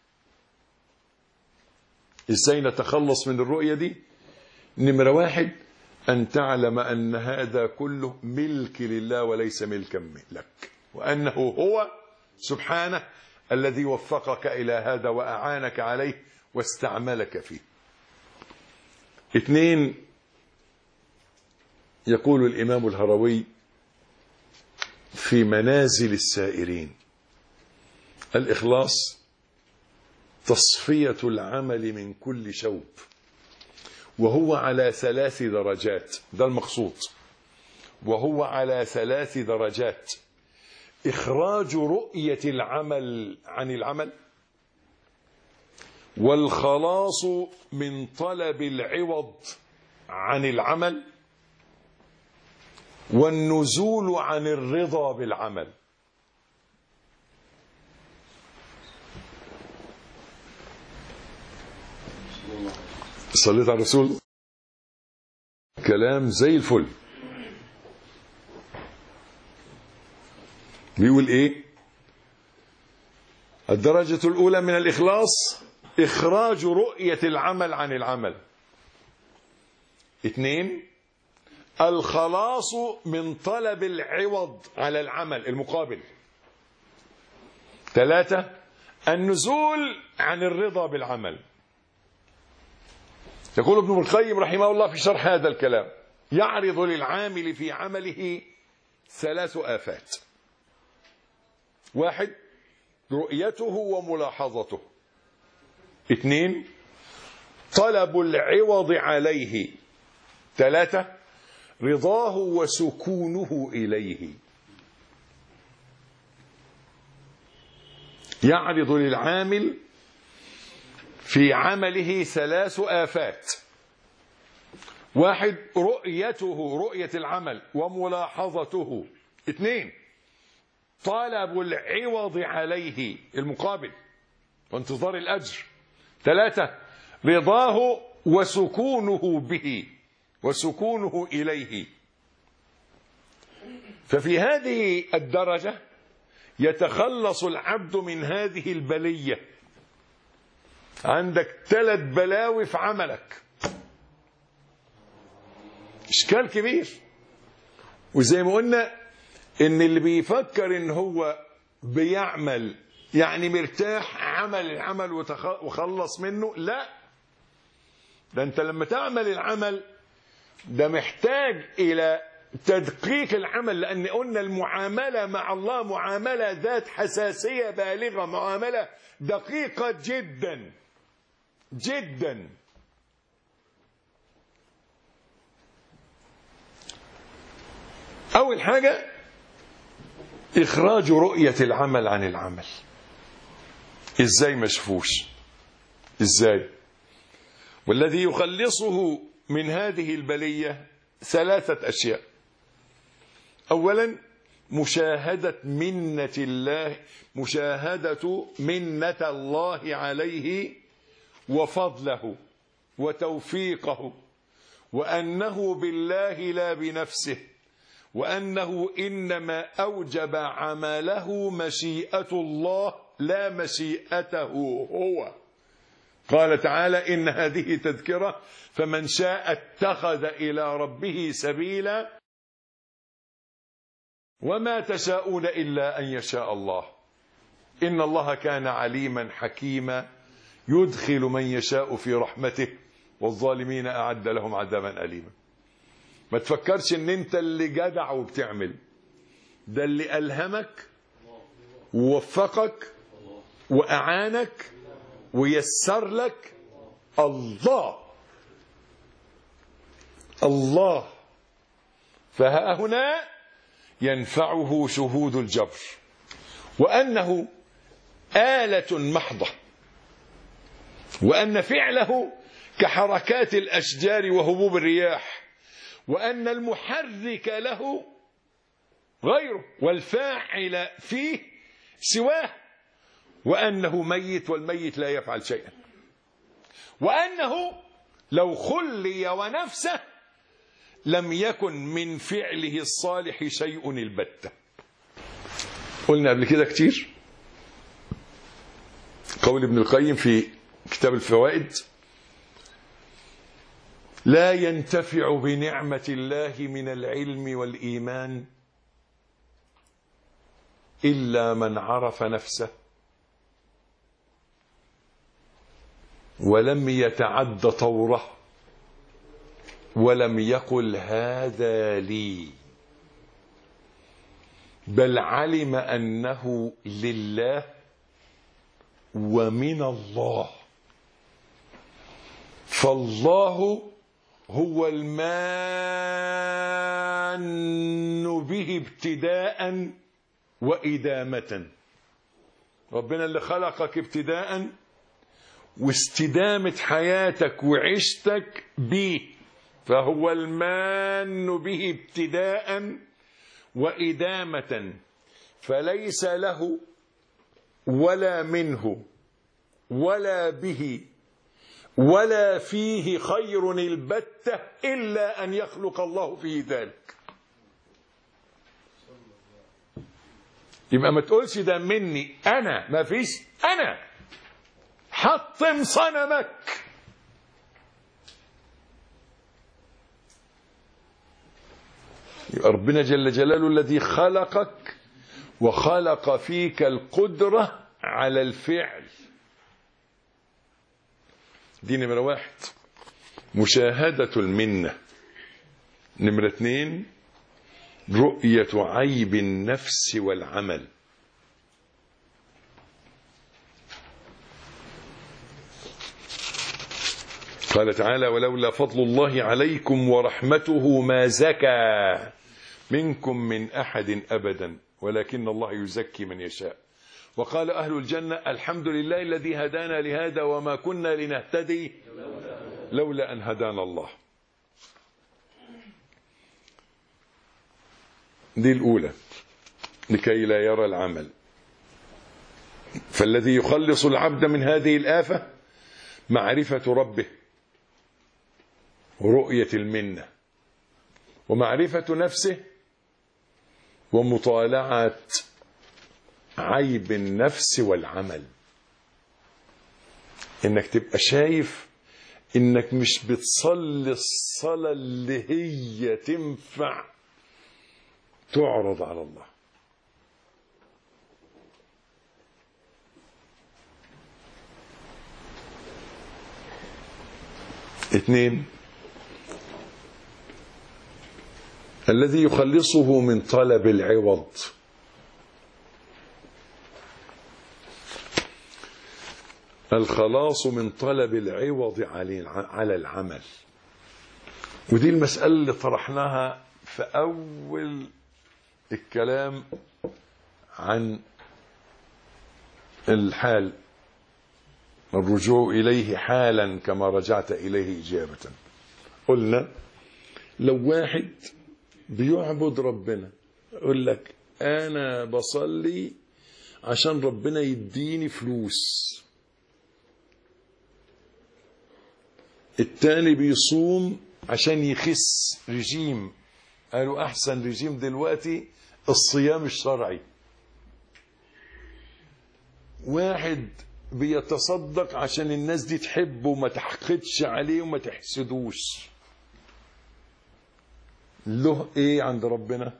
ازاي نتخلص من الرؤية دي؟ نمرة واحد، أن تعلم أن هذا كله ملك لله وليس ملكا لك، وأنه هو سبحانه الذي وفقك إلى هذا وأعانك عليه واستعملك فيه. 2، يقول الإمام الهروي في منازل السائرين: الإخلاص تصفية العمل من كل شوب، وهو على 3 درجات. ده المقصود، وهو على 3 درجات: إخراج رؤية العمل عن العمل، والخلاص من طلب العوض عن العمل، والنزول عن الرضا بالعمل. صليت على الرسول. كلام زي الفل. بيقول ايه؟ الدرجة الأولى من الإخلاص إخراج رؤية العمل عن العمل. 2، الخلاص من طلب العوض على العمل المقابل. 3، النزول عن الرضا بالعمل. يقول ابن القيم رحمه الله في شرح هذا الكلام: يعرض للعامل في عمله 3 آفات: 1، رؤيته وملاحظته. 2، طلب العوض عليه. 3، رضاه وسكونه إليه. يعرض للعامل في عمله 3 آفات: 1، رؤيته، رؤية العمل وملاحظته. 2، طلب العوض عليه المقابل وانتظار الأجر. 3، رضاه وسكونه به وسكونه إليه. ففي هذه الدرجة يتخلص العبد من هذه البلية. عندك 3 بلاوي في عملك، إشكال كبير. وزي ما قلنا إن اللي بيفكر إن هو بيعمل يعني مرتاح، عمل العمل وخلص منه، لا، ده أنت لما تعمل العمل ده محتاج إلى تدقيق العمل، لأن قلنا المعاملة مع الله معاملة ذات حساسية بالغة، معاملة دقيقة جدا جدا. أول حاجة إخراج رؤية العمل عن العمل. إزاي مشفوش؟ إزاي؟ والذي يخلصه من هذه البلية 3 أشياء. أولا، مشاهدة منة الله، مشاهدة منة الله عليه وفضله وتوفيقه، وأنه بالله لا بنفسه، وأنه إنما أوجب عمله مشيئة الله لا مشيئته هو. قال تعالى: إن هذه تذكرة فمن شاء اتخذ إلى ربه سبيلا وما تشاءون إلا أن يشاء الله إن الله كان عليما حكيما يدخل من يشاء في رحمته والظالمين أعد لهم عذابا أليما. ما تفكرش ان انت اللي جدع وبتعمل، ده اللي ألهمك ووفقك وأعانك ويسر لك الله. الله. فها هنا ينفعه شهود الجبر، وأنه آلة محضة، وأن فعله كحركات الأشجار وهبوب الرياح، وأن المحرك له غيره والفاعل فيه سواه، وأنه ميت والميت لا يفعل شيئا، وأنه لو خلي ونفسه لم يكن من فعله الصالح شيء البتة. قلنا قبل كده كتير قول ابن القيم في كتاب الفوائد: لا ينتفع بنعمة الله من العلم والإيمان إلا من عرف نفسه ولم يتعد طوره ولم يقل هذا لي، بل علم أنه لله ومن الله، فالله هو المان به ابتداء وإدامة. ربنا اللي خلقك ابتداء واستدامة حياتك وعشتك به، فهو المان به ابتداء وإدامة، فليس له ولا منه ولا به ولا فيه خير البتة إلا أن يخلق الله فيه ذلك. يبقى ما تقولش ده مني أنا، ما فيش أنا. حطم صنمك. يبقى ربنا جل جلاله الذي خلقك وخلق فيك القدرة على الفعل. دي نمرة 1 مشاهدة المنة. نمرة 2 رؤية عيب النفس والعمل. قال تعالى: ولولا فضل الله عليكم ورحمته ما زكى منكم من أحد أبدا ولكن الله يزكي من يشاء. وقال أهل الجنة: الحمد لله الذي هدانا لهذا وما كنا لنهتدي لولا أن هدانا الله. دي الأولى لكي لا يرى العمل. فالذي يخلص العبد من هذه الآفة معرفة ربه ورؤية المنة ومعرفة نفسه ومطالعة عيب النفس والعمل. انك تبقى شايف انك مش بتصلي الصلاة اللي هي تنفع تعرض على الله. اثنين الذي يخلصه من طلب العوض. الخلاص من طلب العوض على العمل. ودي المسألة اللي طرحناها في أول الكلام عن الحال، الرجوع إليه حالا كما رجعت إليه إجابة. قلنا لو واحد بيعبد ربنا يقول لك أنا بصلي عشان ربنا يديني فلوس، التاني بيصوم عشان يخس رجيم، قالوا أحسن رجيم دلوقتي الصيام الشرعي، واحد بيتصدق عشان الناس دي تحبه وما تحقدش عليه وما تحسدوش. له ايه عند ربنا؟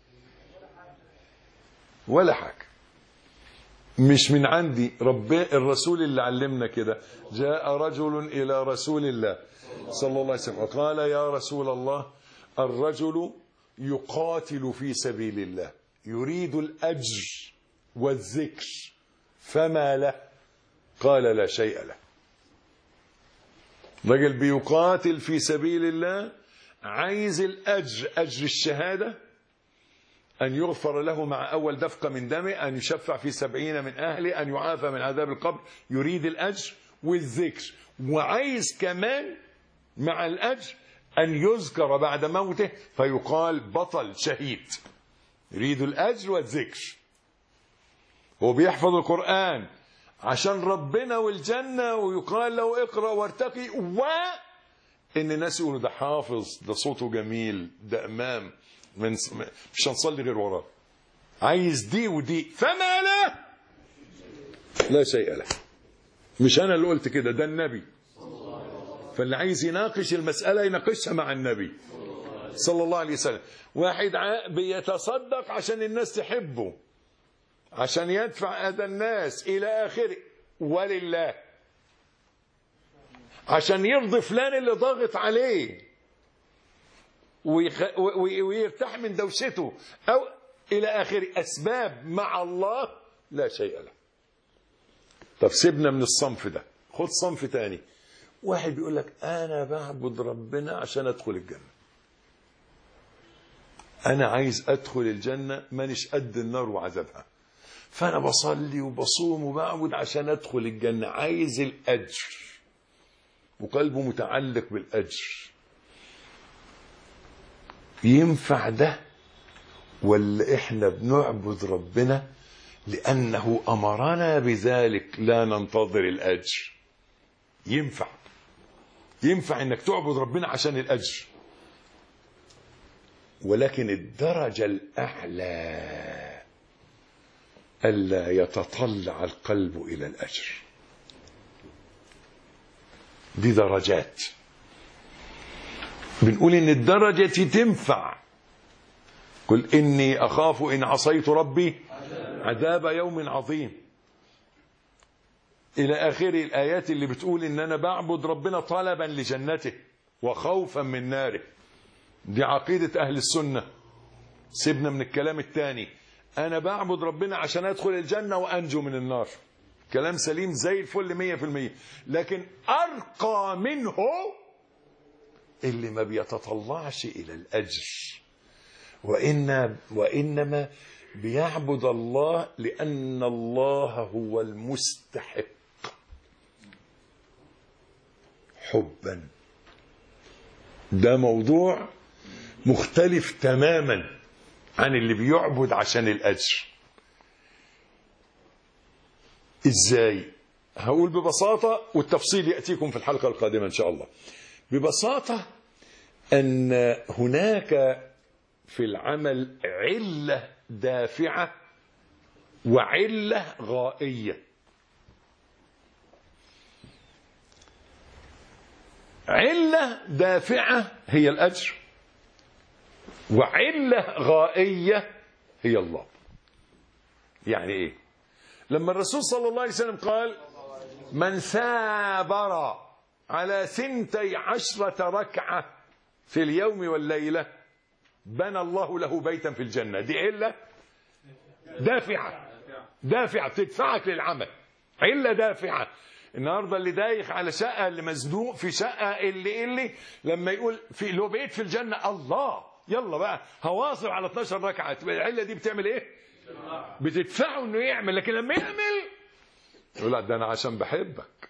ولا حاجة. مش من عندي. الرسول اللي علمنا كده: جاء رجل إلى رسول الله صلى الله عليه وسلم وقال: يا رسول الله، الرجل يقاتل في سبيل الله يريد الأجر والذكر فما له؟ قال: لا شيء له. رجل بيقاتل في سبيل الله عايز الأجر، أجر الشهادة، أن يغفر له مع أول دفقة من دمه، أن يشفع في 70 من أهله، أن يعافى من عذاب القبر. يريد الأجر والذكر، وعايز كمان مع الأجر أن يذكر بعد موته فيقال بطل شهيد. يريد الأجر والذكر. هو بيحفظ القرآن عشان ربنا والجنة ويقال له اقرأ وارتقي، ان الناس يقولوا ده حافظ، ده صوته جميل، ده امام، مش هنصلي غير وراه. عايز دي ودي، فما لا شيء له. مش انا اللي قلت كده، ده النبي. فاللي عايز يناقش المسألة يناقشها مع النبي صلى الله عليه وسلم. واحد بيتصدق عشان الناس تحبه، عشان يدفع أذى الناس إلى آخره، ولله، عشان يرضي فلان اللي ضاغط عليه ويرتاح من دوشته، أو إلى آخره، أسباب مع الله لا شيء له. طب سيبنا من الصنف ده، خد صنف تاني. واحد بيقول لك أنا بعبد ربنا عشان أدخل الجنة، أنا عايز أدخل الجنة، مانيش قد النار وعذابها، فأنا بصلي وبصوم وبعبد عشان أدخل الجنة، عايز الأجر، وقلبه متعلق بالأجر. ينفع ده؟ ولا إحنا بنعبد ربنا لأنه أمرنا بذلك لا ننتظر الأجر؟ ينفع إنك تعبد ربنا عشان الأجر، ولكن الدرجة الأعلى ألا يتطلع القلب إلى الأجر. دي درجات، بنقول إن الدرجة تنفع. قل إني أخاف إن عصيت ربي عذاب يوم عظيم، إلى آخر الآيات اللي بتقول إن أنا بعبد ربنا طلبا لجنته وخوفا من ناره. دي عقيدة أهل السنة. سيبنا من الكلام التاني، أنا بعبد ربنا عشان أدخل الجنة وأنجو من النار، كلام سليم زي الفل 100%. لكن أرقى منه اللي ما بيتطلعش إلى الأجر، وإنما بيعبد الله لأن الله هو المستحق حبا. ده موضوع مختلف تماما عن اللي بيعبد عشان الأجر. إزاي؟ هقول ببساطة، والتفصيل يأتيكم في الحلقة القادمة إن شاء الله. ببساطة أن هناك في العمل علة دافعة وعلة غائية. علة دافعة هي الأجر، وعلة غائية هي الله. يعني إيه؟ لما الرسول صلى الله عليه وسلم قال من ثابر على 12 ركعة في اليوم والليلة بنى الله له بيتا في الجنة. دي علة دافعة تدفعك للعمل، علة دافعة. النهاردة اللي دايخ على شقة، اللي مزنوق في شقة، اللي لما يقول في له بيت في الجنة، الله يلا بقى هواصل على 12 ركعة، العلة دي بتعمل ايه؟ بتدفعه انه يعمل. لكن لما يعمل يقول لا ده انا عشان بحبك.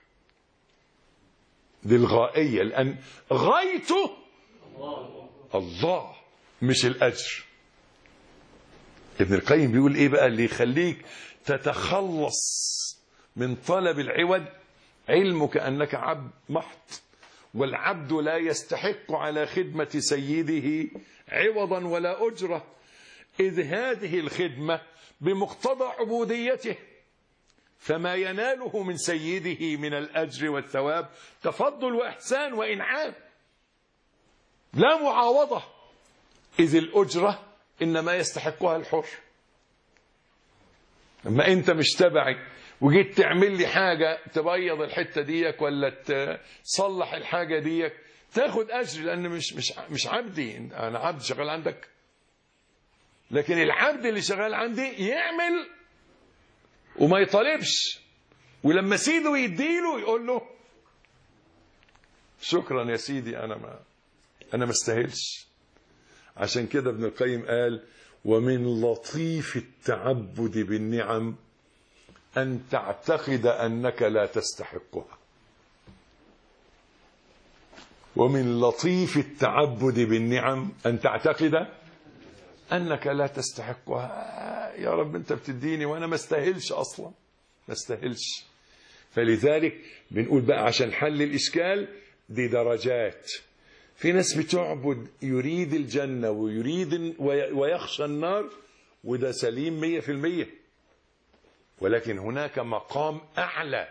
دي الغائية، لأن غايته الله مش الأجر. ابن القيم بيقول ايه بقى اللي يخليك تتخلص من طلب العوض؟ علمك أنك عبد محض، والعبد لا يستحق على خدمة سيده عوضا ولا أجرة، إذ هذه الخدمة بمقتضى عبوديته، فما يناله من سيده من الأجر والثواب تفضل وإحسان وإنعام، لا معاوضة، إذ الأجرة إنما يستحقها الحر. أما أنت مش تبعي وجيت تعمل لي حاجة، تبيض الحتة ديك ولا تصلح الحاجة ديك، تاخد أجر، لأن مش عبدي، أنا عبد شغال عندك. لكن العبد اللي شغال عندي يعمل وما يطالبش، ولما سيده يديله يقول له شكرا يا سيدي، أنا ما استاهلش. عشان كده ابن القيم قال ومن لطيف التعبد بالنعم أن تعتقد أنك لا تستحقها. ومن لطيف التعبد بالنعم أن تعتقد أنك لا تستحقها. يا رب أنت بتديني وأنا ما استاهلش أصلا، ما استاهلش. فلذلك بنقول بقى عشان حل الإشكال، دي درجات. في ناس بتعبد يريد الجنة ويخشى النار، وده سليم 100%. ولكن هناك مقام أعلى،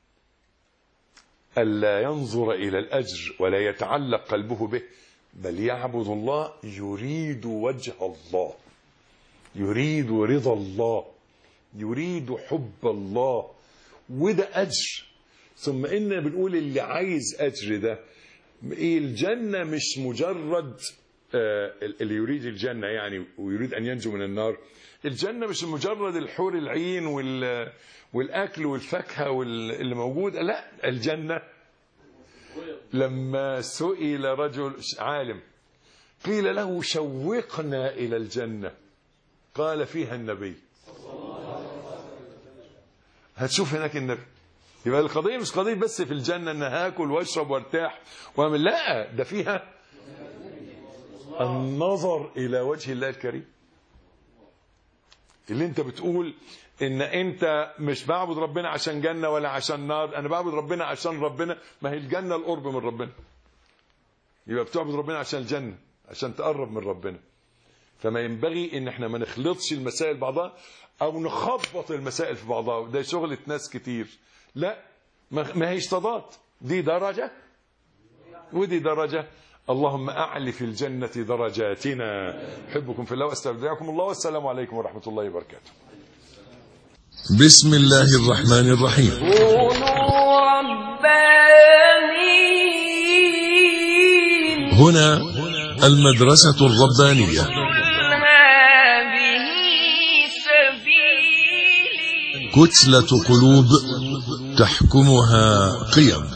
ألا ينظر إلى الأجر ولا يتعلق قلبه به، بل يعبد الله يريد وجه الله، يريد رضا الله، يريد حب الله، وده أجر. ثم إننا بنقول اللي عايز أجر ده، الجنة مش مجرد اللي يريد الجنة يعني ويريد أن ينجو من النار، الجنة مش مجرد الحور العين والأكل والفاكهة واللي موجود. لا، الجنة لما سئل رجل عالم قيل له شوقنا إلى الجنة، قال فيها النبي. هتشوف هناك النبي. يبقى القضية مش قضية بس في الجنة ان هاكل واشرب وارتاح واعمل، لا، ده فيها النظر الى وجه الله الكريم. اللي انت بتقول ان انت مش بعبد ربنا عشان جنة ولا عشان نار، انا بعبد ربنا عشان ربنا، ما هي الجنة القرب من ربنا، يبقى بتعبد ربنا عشان الجنة، عشان تقرب من ربنا. فما ينبغي ان احنا ما نخلطش المسائل بعضها او نخبط المسائل في بعضها، وده شغلة ناس كتير. لا، ما هيش تضاد، دي درجة ودي درجة. اللهم أعلي في الجنة درجاتنا. أحبكم في الله واستودعكم الله، والسلام عليكم ورحمة الله وبركاته. بسم الله الرحمن الرحيم. كونوا ربانيين. هنا المدرسة الربانية. هذه سبيلي. كتلة قلوب تحكمها قيم.